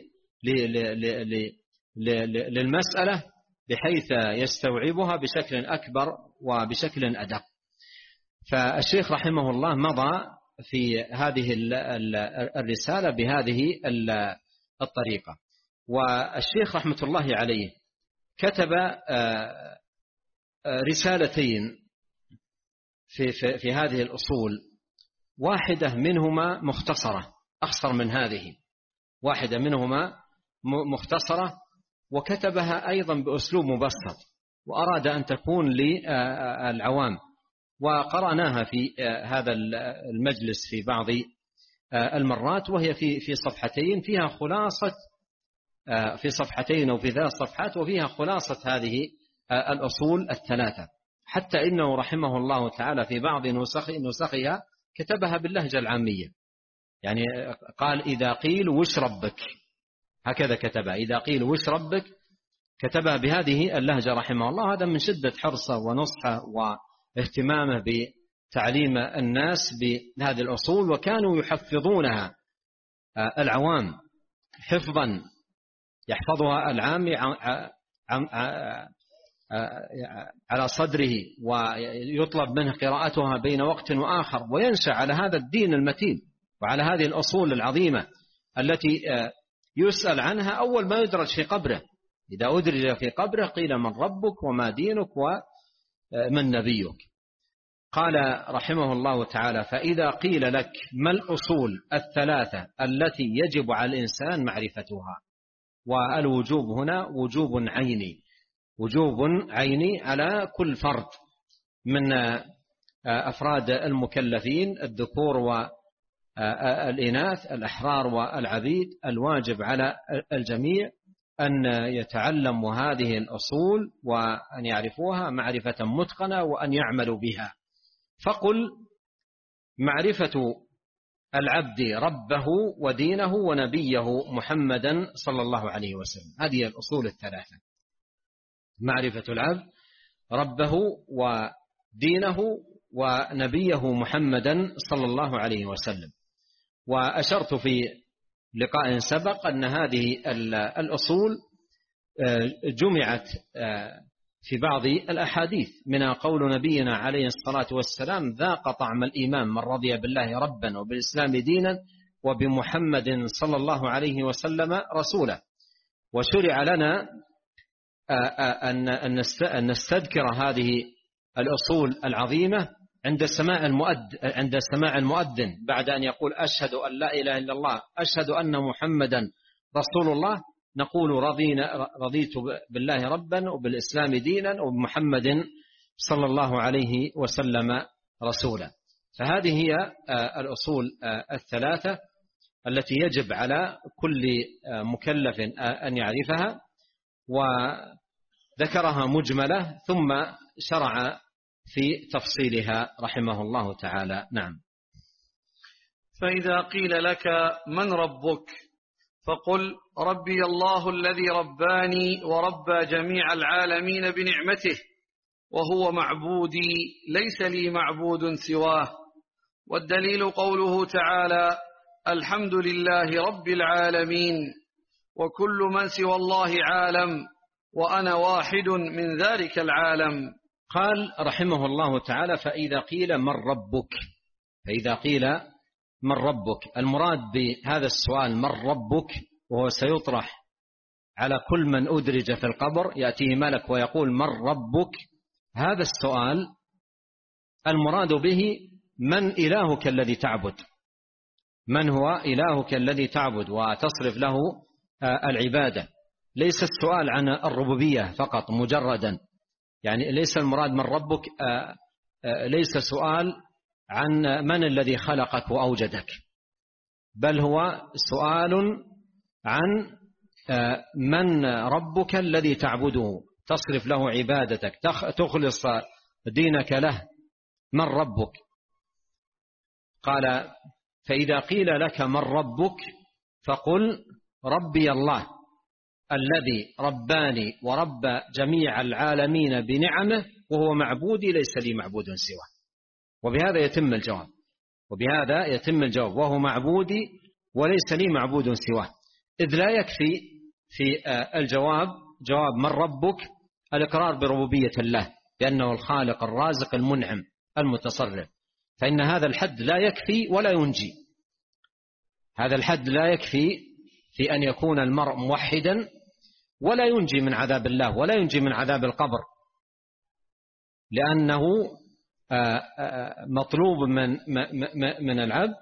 للمسألة بحيث يستوعبها بشكل أكبر وبشكل أدق. فالشيخ رحمه الله مضى في هذه الرسالة بهذه الطريقة. والشيخ رحمة الله عليه كتب رسالتين في, في, في هذه الأصول، واحدة منهما مختصرة أخصر من هذه، واحدة منهما مختصرة وكتبها أيضا بأسلوب مبسط، وأراد أن تكون للعوام، وقرأناها في هذا المجلس في بعض المرات، وهي في في صفحتين فيها خلاصة في صفحتين أو في ثلاث صفحات وفيها خلاصة هذه الأصول الثلاثة، حتى إنه رحمه الله تعالى في بعض نسخها كتبها باللهجة العامية، يعني قال إذا قيل وش ربك، هكذا كتبها، إذا قيل وش ربك كتبها بهذه اللهجة رحمه الله. هذا من شدة حرصه ونصحه واهتمامه بتعليم الناس بهذه الأصول، وكانوا يحفظونها العوام حفظا يحفظها العام على صدره، ويطلب منه قراءتها بين وقت وآخر، وينشأ على هذا الدين المتين وعلى هذه الأصول العظيمة التي يسأل عنها أول ما يدرج في قبره. إذا أدرج في قبره قيل من ربك وما دينك ومن نبيك. قال رحمه الله تعالى: فإذا قيل لك ما الأصول الثلاثة التي يجب على الإنسان معرفتها. والوجوب هنا وجوب عيني، وجوب عيني على كل فرد من أفراد المكلفين الذكور والإناث الأحرار والعبيد. الواجب على الجميع أن يتعلموا هذه الأصول وأن يعرفوها معرفة متقنة وأن يعملوا بها. فقل: معرفة العبد ربه ودينه ونبيه محمدا صلى الله عليه وسلم. هذه الأصول الثلاثة: معرفة العبد ربه ودينه ونبيه محمدا صلى الله عليه وسلم. وأشرت في لقاء سبق أن هذه الأصول جمعت في بعض الأحاديث، منها قول نبينا عليه الصلاة والسلام: ذاق طعم الإيمان من رضي بالله ربا وبالإسلام دينا وبمحمد صلى الله عليه وسلم رسولا. وشرع لنا أن نستذكر هذه الأصول العظيمة عند سماع المؤذن عند سماع المؤذن بعد أن يقول: أشهد أن لا إله إلا الله، أشهد أن محمدا رسول الله، نقول: رضينا رضيت بالله ربا وبالإسلام دينا وبمحمد صلى الله عليه وسلم رسولا. فهذه هي الأصول الثلاثة التي يجب على كل مكلف أن يعرفها، وذكرها مجملة ثم شرع في تفصيلها رحمه الله تعالى. نعم. فإذا قيل لك من ربك فقل: ربي الله الذي رباني وربى جميع العالمين بنعمته، وهو معبودي ليس لي معبود سواه. والدليل قوله تعالى: الحمد لله رب العالمين، وكل من سوى الله عالم، وأنا واحد من ذلك العالم. قال رحمه الله تعالى: فإذا قيل من ربك. فإذا قيل من ربك، المراد بهذا السؤال من ربك، وهو سيطرح على كل من أدرج في القبر، يأتيه ملك ويقول: من ربك؟ هذا السؤال المراد به: من إلهك الذي تعبد؟ من هو إلهك الذي تعبد وتصرف له العبادة؟ ليس السؤال عن الربوبية فقط مجردا، يعني ليس المراد من ربك ليس سؤال عن من الذي خلقك وأوجدك، بل هو سؤال عن من ربك الذي تعبده، تصرف له عبادتك، تخلص دينك له. من ربك؟ قال: فإذا قيل لك من ربك فقل: ربي الله الذي رباني وربى جميع العالمين بنعمه، وهو معبودي ليس لي معبود سواه. وبهذا يتم الجواب، وبهذا يتم الجواب وهو معبودي وليس لي معبود سواه. إذ لا يكفي في الجواب جواب من ربك الإقرار بربوبية الله بأنه الخالق الرازق المنعم المتصرف، فإن هذا الحد لا يكفي ولا ينجي. هذا الحد لا يكفي في أن يكون المرء موحدا ولا ينجي من عذاب الله ولا ينجي من عذاب القبر، لأنه مطلوب من من العبد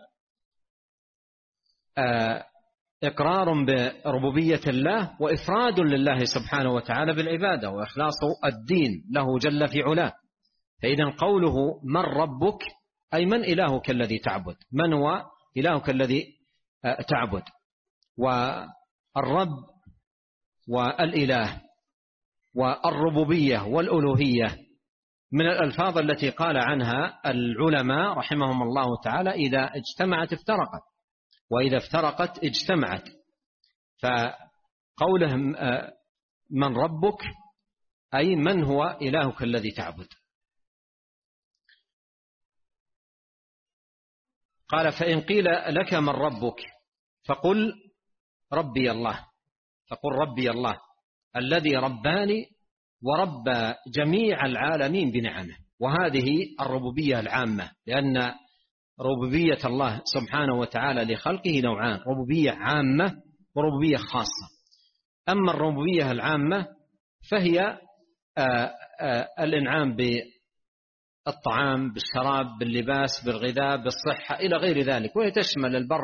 إقرار بربوبية الله وإفراد لله سبحانه وتعالى بالعبادة وإخلاص الدين له جل في علاه. فإذا قوله من ربك أي من إلهك الذي تعبد، من هو إلهك الذي تعبد. والرب والإله والربوبية والألوهية من الألفاظ التي قال عنها العلماء رحمهم الله تعالى: إذا اجتمعت افترقت، وإذا افترقت اجتمعت. فقولهم من ربك أي من هو إلهك الذي تعبد. قال فإن قيل لك من ربك فقل ربي الله فقل ربي الله الذي رباني ورب جميع العالمين بنعمه. وهذه الربوبية العامة، لأن ربوبية الله سبحانه وتعالى لخلقه نوعان: ربوبية عامة وربوبية خاصة. أما الربوبية العامة فهي الإنعام بالطعام، بالشراب، باللباس، بالغذاء، بالصحة إلى غير ذلك، وهي تشمل البر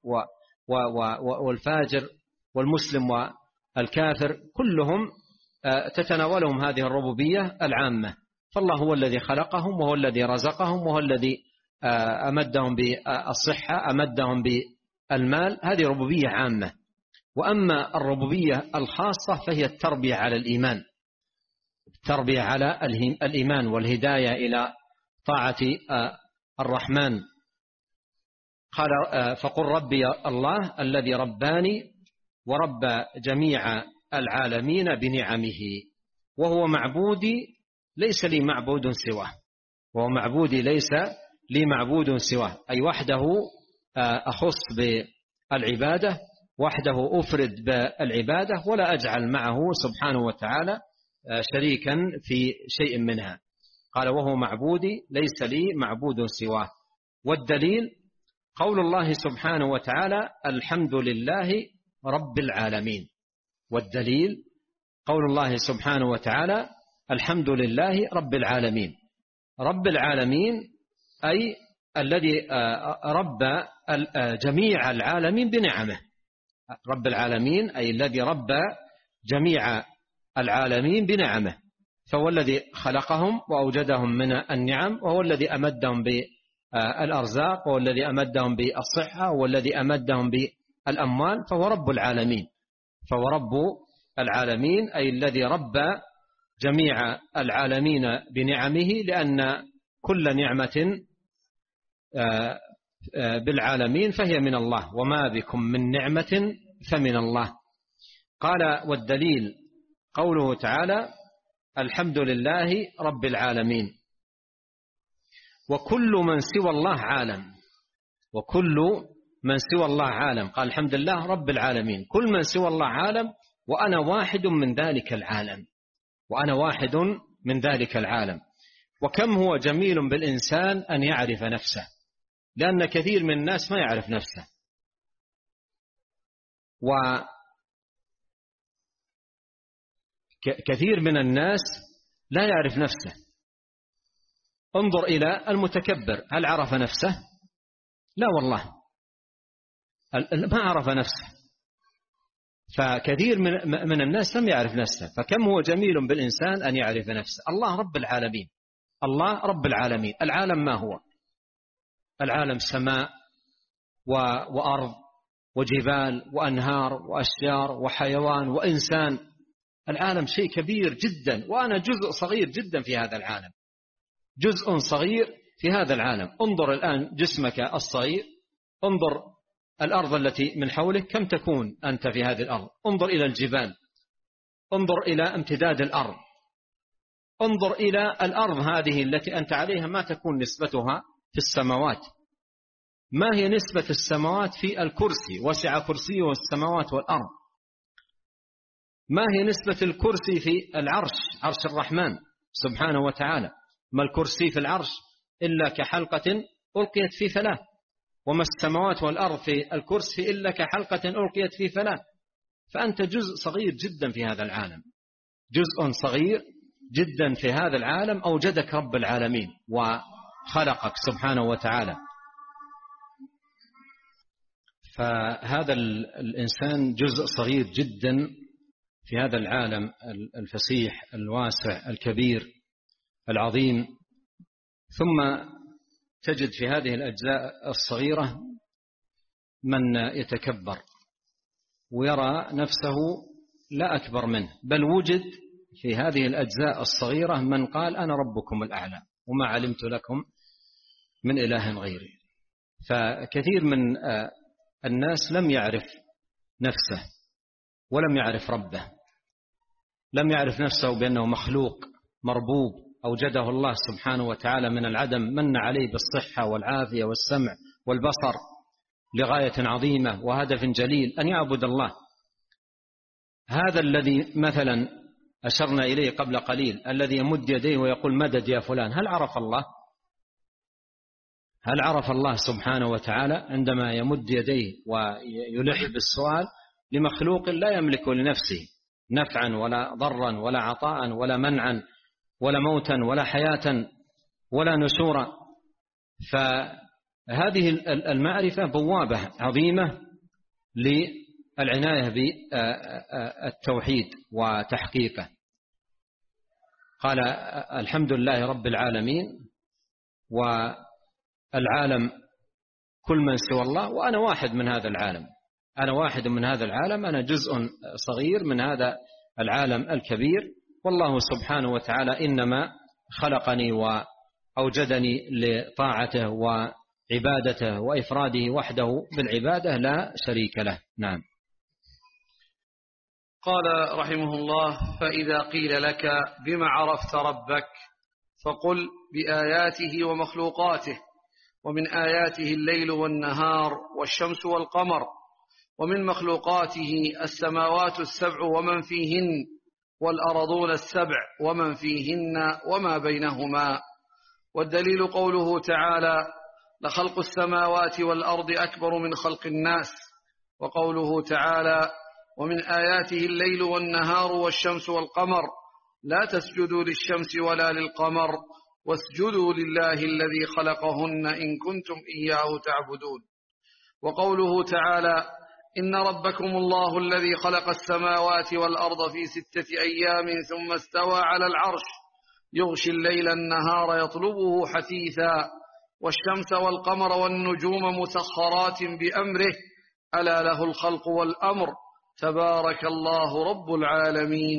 والفاجر والمسلم والكافر، كلهم تتناولهم هذه الربوبية العامة. فالله هو الذي خلقهم، وهو الذي رزقهم، وهو الذي أمدهم بالصحة، أمدهم بالمال، هذه ربوبية عامة. وأما الربوبية الخاصة فهي التربية على الإيمان، التربية على الإيمان والهداية إلى طاعة الرحمن. قال فقل ربي الله الذي رباني ورب جميع العالمين بنعمه، وهو معبودي ليس لي معبود سواه، وهو معبودي ليس لي معبود سواه، أي وحده أخص بالعبادة، وحده أفرد بالعبادة، ولا أجعل معه سبحانه وتعالى شريكا في شيء منها. قال وهو معبودي ليس لي معبود سواه. والدليل قول الله سبحانه وتعالى الحمد لله رب العالمين. والدليل قول الله سبحانه وتعالى الحمد لله رب العالمين. رب العالمين أي الذي رب جميع العالمين بنعمه. رب العالمين أي الذي رب جميع العالمين بنعمه، فهو الذي خلقهم وأوجدهم من النعم، وهو الذي أمدهم بالأرزاق، وهو الذي أمدهم بالصحة، وهو الذي أمدهم بالأموال، فهو رب العالمين. فهو رب العالمين أي الذي رب جميع العالمين بنعمه، لأن كل نعمة بالعالمين فهي من الله، وما بكم من نعمة فمن الله. قال والدليل قوله تعالى الحمد لله رب العالمين. وكل من سوى الله عالم، وكل من سوى الله عالم. قال الحمد لله رب العالمين، كل من سوى الله عالم، وأنا واحد من ذلك العالم، وأنا واحد من ذلك العالم. وكم هو جميل بالإنسان أن يعرف نفسه، لأن كثير من الناس ما يعرف نفسه، وكثير من الناس لا يعرف نفسه. انظر إلى المتكبر، هل عرف نفسه؟ لا والله، ما عرف نفسه. فكثير من الناس لم يعرف نفسه. فكم هو جميل بالإنسان أن يعرف نفسه. الله رب العالمين، الله رب العالمين. العالم ما هو؟ العالم سماء وأرض وجبال وأنهار وأشجار وحيوان وإنسان. العالم شيء كبير جدا، وأنا جزء صغير جدا في هذا العالم، جزء صغير في هذا العالم. انظر الآن جسمك الصغير، انظر الأرض التي من حولك، كم تكون أنت في هذه الأرض؟ انظر إلى الجبال، انظر إلى امتداد الأرض، انظر إلى الأرض هذه التي أنت عليها، ما تكون نسبتها في السماوات؟ ما هي نسبة السماوات في الكرسي؟ وسع كرسيه السماوات والأرض. ما هي نسبة الكرسي في العرش، عرش الرحمن سبحانه وتعالى؟ ما الكرسي في العرش إلا كحلقة ألقيت في فلاة، وما السماوات والأرض في الكرسي إلا كحلقة ألقيت في فلاة. فأنت جزء صغير جدا في هذا العالم، جزء صغير جدا في هذا العالم أوجدك رب العالمين وخلقك سبحانه وتعالى. فهذا الإنسان جزء صغير جدا في هذا العالم الفسيح الواسع الكبير العظيم. ثم تجد في هذه الأجزاء الصغيرة من يتكبر ويرى نفسه لا أكبر منه، بل وجد في هذه الأجزاء الصغيرة من قال أنا ربكم الأعلى وما علمت لكم من إله غيري. فكثير من الناس لم يعرف نفسه ولم يعرف ربه، لم يعرف نفسه بأنه مخلوق مربوب أوجده الله سبحانه وتعالى من العدم، من عليه بالصحة والعافية والسمع والبصر لغاية عظيمة وهدف جليل، أن يعبد الله. هذا الذي مثلا أشرنا إليه قبل قليل، الذي يمد يديه ويقول مدد يا فلان، هل عرف الله؟ هل عرف الله سبحانه وتعالى عندما يمد يديه ويلح بالسؤال لمخلوق لا يملك لنفسه نفعا ولا ضرا ولا عطاء ولا منعا ولا موتا ولا حياة ولا نشورا؟ فهذه المعرفة بوابة عظيمة للعناية بالتوحيد وتحقيقه. قال الحمد لله رب العالمين، والعالم كل من سوى الله، وأنا واحد من هذا العالم، أنا واحد من هذا العالم، أنا جزء صغير من هذا العالم الكبير، والله سبحانه وتعالى إنما خلقني وأوجدني لطاعته وعبادته وإفراده وحده بالعبادة لا شريك له. نعم. قال رحمه الله: فإذا قيل لك بما عرفت ربك فقل بآياته ومخلوقاته، ومن آياته الليل والنهار والشمس والقمر، ومن مخلوقاته السماوات السبع ومن فيهن، والأرضون السبع ومن فيهن وما بينهما. والدليل قوله تعالى: لخلق السماوات والأرض أكبر من خلق الناس. وقوله تعالى: ومن آياته الليل والنهار والشمس والقمر، لا تسجدوا للشمس ولا للقمر واسجدوا لله الذي خلقهن إن كنتم إياه تعبدون. وقوله تعالى: إن ربكم الله الذي خلق السماوات والأرض في ستة أيام ثم استوى على العرش يغشي الليل النهار يطلبه حثيثا، والشمس والقمر والنجوم مسخرات بأمره، ألا له الخلق والأمر، تبارك الله رب العالمين.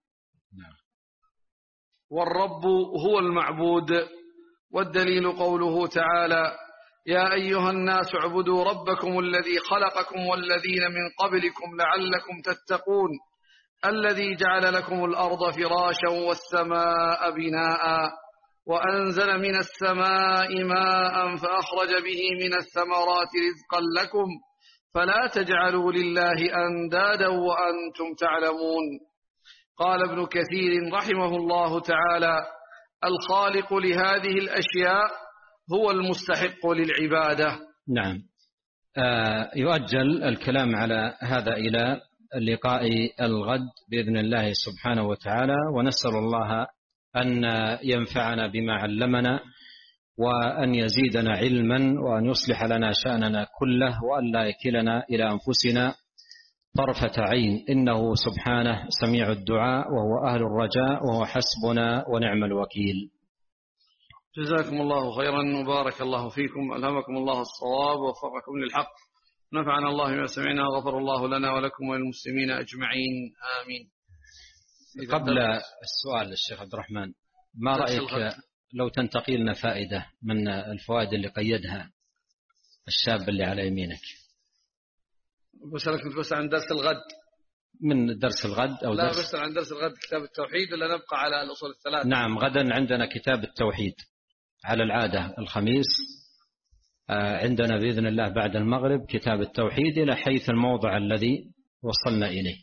والرب هو المعبود. والدليل قوله تعالى: يا أيها الناس اعبدوا ربكم الذي خلقكم والذين من قبلكم لعلكم تتقون، الذي جعل لكم الأرض فراشا والسماء بناء، وأنزل من السماء ماء فأخرج به من الثمرات رزقا لكم، فلا تجعلوا لله أندادا وأنتم تعلمون. قال ابن كثير رحمه الله تعالى: الخالق لهذه الأشياء هو المستحق للعبادة. نعم. آه يؤجل الكلام على هذا إلى اللقاء الغد بإذن الله سبحانه وتعالى، ونسأل الله أن ينفعنا بما علمنا، وأن يزيدنا علما، وأن يصلح لنا شأننا كله، وأن لا يكلنا إلى أنفسنا طرفة عين، إنه سبحانه سميع الدعاء وهو أهل الرجاء وهو حسبنا ونعم الوكيل. جزاكم الله خيرا وبارك الله فيكم، ألهمكم الله الصواب ووفقكم للحق، نفعنا الله بما سمعنا وغفر الله لنا ولكم وللمسلمين أجمعين، آمين. قبل السؤال الشيخ عبد الرحمن، ما رأيك لو تنتقي لنا فائدة من الفوائد اللي قيدها الشاب اللي على يمينك؟ بسألك بس عن درس الغد. من درس الغد أو لا درس؟ بس عن درس الغد كتاب التوحيد، ولا نبقى على الأصول الثلاث؟ نعم، غدا عندنا كتاب التوحيد على العادة الخميس، عندنا بإذن الله بعد المغرب كتاب التوحيد إلى حيث الموضع الذي وصلنا إليه.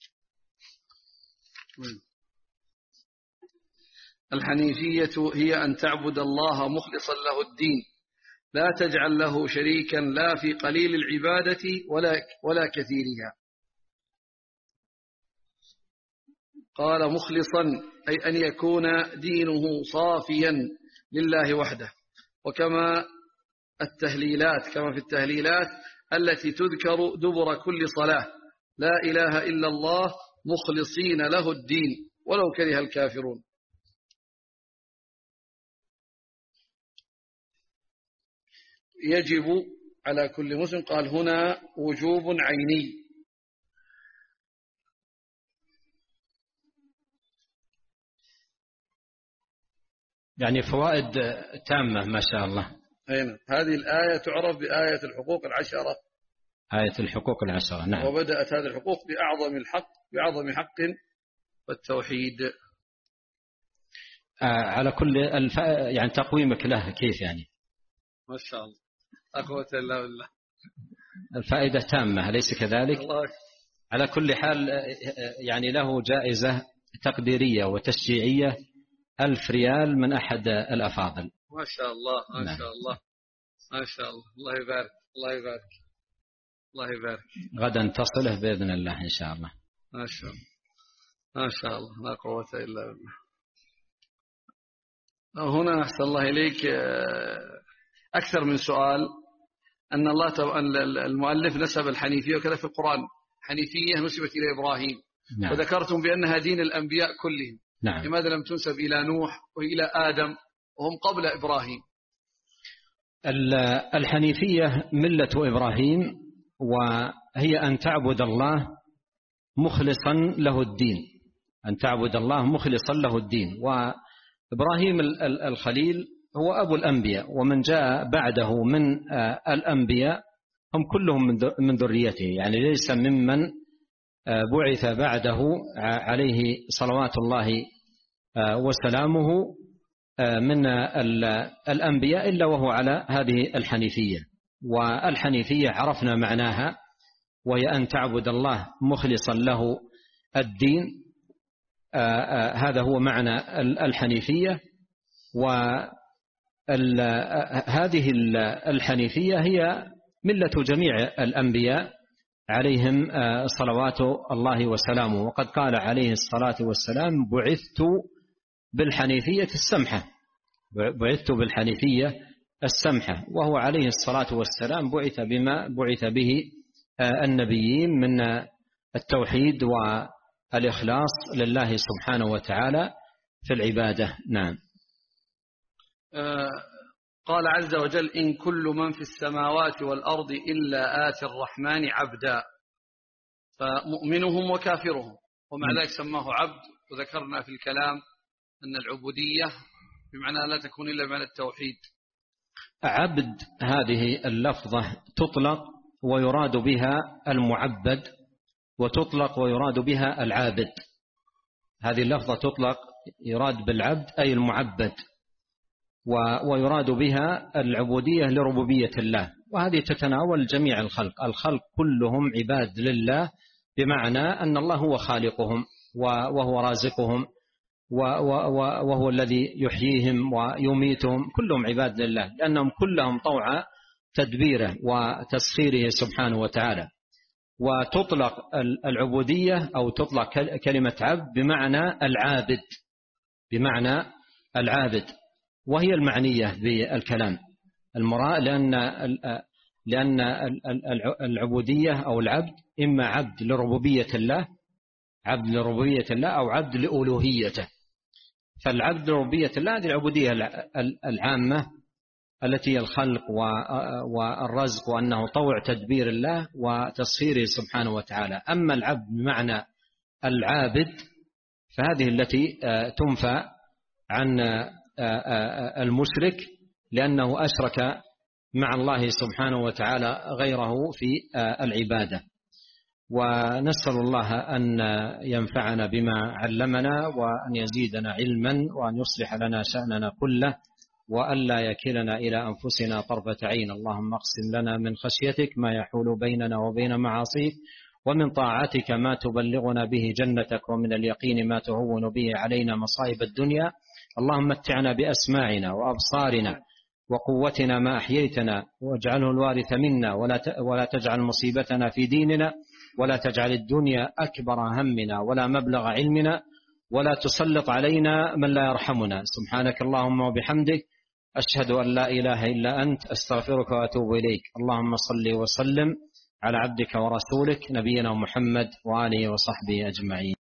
الحنيفية هي أن تعبد الله مخلصا له الدين، لا تجعل له شريكا لا في قليل العبادة ولا ولا كثيرها. قال مخلصا أي أن يكون دينه صافيا لله وحده، وكما التهليلات كما في التهليلات التي تذكر دبر كل صلاة: لا إله إلا الله مخلصين له الدين ولو كره الكافرون. يجب على كل مسلم، قال هنا وجوب عيني. يعني فوائد تامة ما شاء الله. أين هذه الآية تعرف بآية الحقوق العشرة. آية الحقوق العشرة، نعم. وبدأت هذه الحقوق بأعظم الحق بأعظم حق والتوحيد. آه على كل الف... يعني تقويمك له كيف يعني؟ ما شاء الله. لا قوة إلا بالله. الفائدة تامة أليس كذلك؟ الله. على كل حال يعني له جائزة تقديرية وتشجيعية ألف ريال من أحد الأفاضل. ما شاء الله ما نعم. شاء الله ما شاء الله. الله يبارك الله يبارك الله يبارك. غدا تصله بإذن الله إن شاء الله. ما شاء الله ما شاء الله لا قوة إلا بالله. هنا أحسن الله إليك أكثر من سؤال. أن الله تب... المؤلف نسب الحنيفية وكذا في القرآن حنيفية نسبت إلى إبراهيم. نعم. وذكرتم بأنها دين الأنبياء كلهم. نعم. لماذا لم تنسب إلى نوح وإلى آدم وهم قبل إبراهيم؟ الحنيفية ملة إبراهيم، وهي أن تعبد الله مخلصا له الدين، أن تعبد الله مخلصا له الدين. وإبراهيم الخليل هو أبو الأنبياء، ومن جاء بعده من الأنبياء هم كلهم من ذريته، يعني ليس ممن بعث بعده عليه صلوات الله وسلامه من الأنبياء إلا وهو على هذه الحنيفية. والحنيفية عرفنا معناها، وهي أن تعبد الله مخلصا له الدين. هذا هو معنى الحنيفية. وهذه الحنيفية هي ملة جميع الأنبياء عليهم صلوات الله وسلامه. وقد قال عليه الصلاة والسلام: بعثت بالحنيفية السمحة، بعثت بالحنيفية السمحة. وهو عليه الصلاة والسلام بعث بما بعث به النبيين من التوحيد والإخلاص لله سبحانه وتعالى في العبادة. نعم. قال عز وجل: إن كل من في السماوات والأرض إلا آتي الرحمن عبدا، فمؤمنهم وكافرهم، ومع ذلك سماه عبد. وذكرنا في الكلام أن العبودية بمعنى لا تكون إلا بمعنى التوحيد. عبد هذه اللفظة تطلق ويراد بها المعبد، وتطلق ويراد بها العابد. هذه اللفظة تطلق يراد بالعبد أي المعبد، ويراد بها العبودية لربوبية الله. وهذه تتناول جميع الخلق، الخلق كلهم عباد لله، بمعنى أن الله هو خالقهم وهو رازقهم وهو الذي يحييهم ويميتهم، كلهم عباد لله، لأنهم كلهم طوع تدبيره وتسخيره سبحانه وتعالى. وتطلق العبودية أو تطلق كلمة عبد بمعنى العابد، بمعنى العابد، وهي المعنية بالكلام المراد، لأن لأن العبودية أو العبد إما عبد لربوبية الله، عبد لربوبية الله، أو عبد لألوهيته. فالعبد لربوبية الله هذه العبودية العامة التي هي الخلق والرزق، وأنه طوع تدبير الله وتسخيره سبحانه وتعالى. أما العبد بمعنى العابد فهذه التي تنفى عن المشرك، لأنه أشرك مع الله سبحانه وتعالى غيره في العبادة. ونسأل الله أن ينفعنا بما علمنا، وأن يزيدنا علما، وأن يصلح لنا شأننا كله، وأن لا يكلنا إلى أنفسنا طرفة عين. اللهم اقسم لنا من خشيتك ما يحول بيننا وبين معاصيك، ومن طاعتك ما تبلغنا به جنتك، ومن اليقين ما تهون به علينا مصائب الدنيا. اللهم متعنا بأسماعنا وأبصارنا وقوتنا ما أحييتنا، واجعله الوارث منا، ولا تجعل مصيبتنا في ديننا، ولا تجعل الدنيا أكبر همنا ولا مبلغ علمنا، ولا تسلط علينا من لا يرحمنا. سبحانك اللهم وبحمدك، أشهد أن لا إله إلا أنت، أستغفرك وأتوب إليك. اللهم صل وسلم على عبدك ورسولك نبينا محمد وآله وصحبه أجمعين.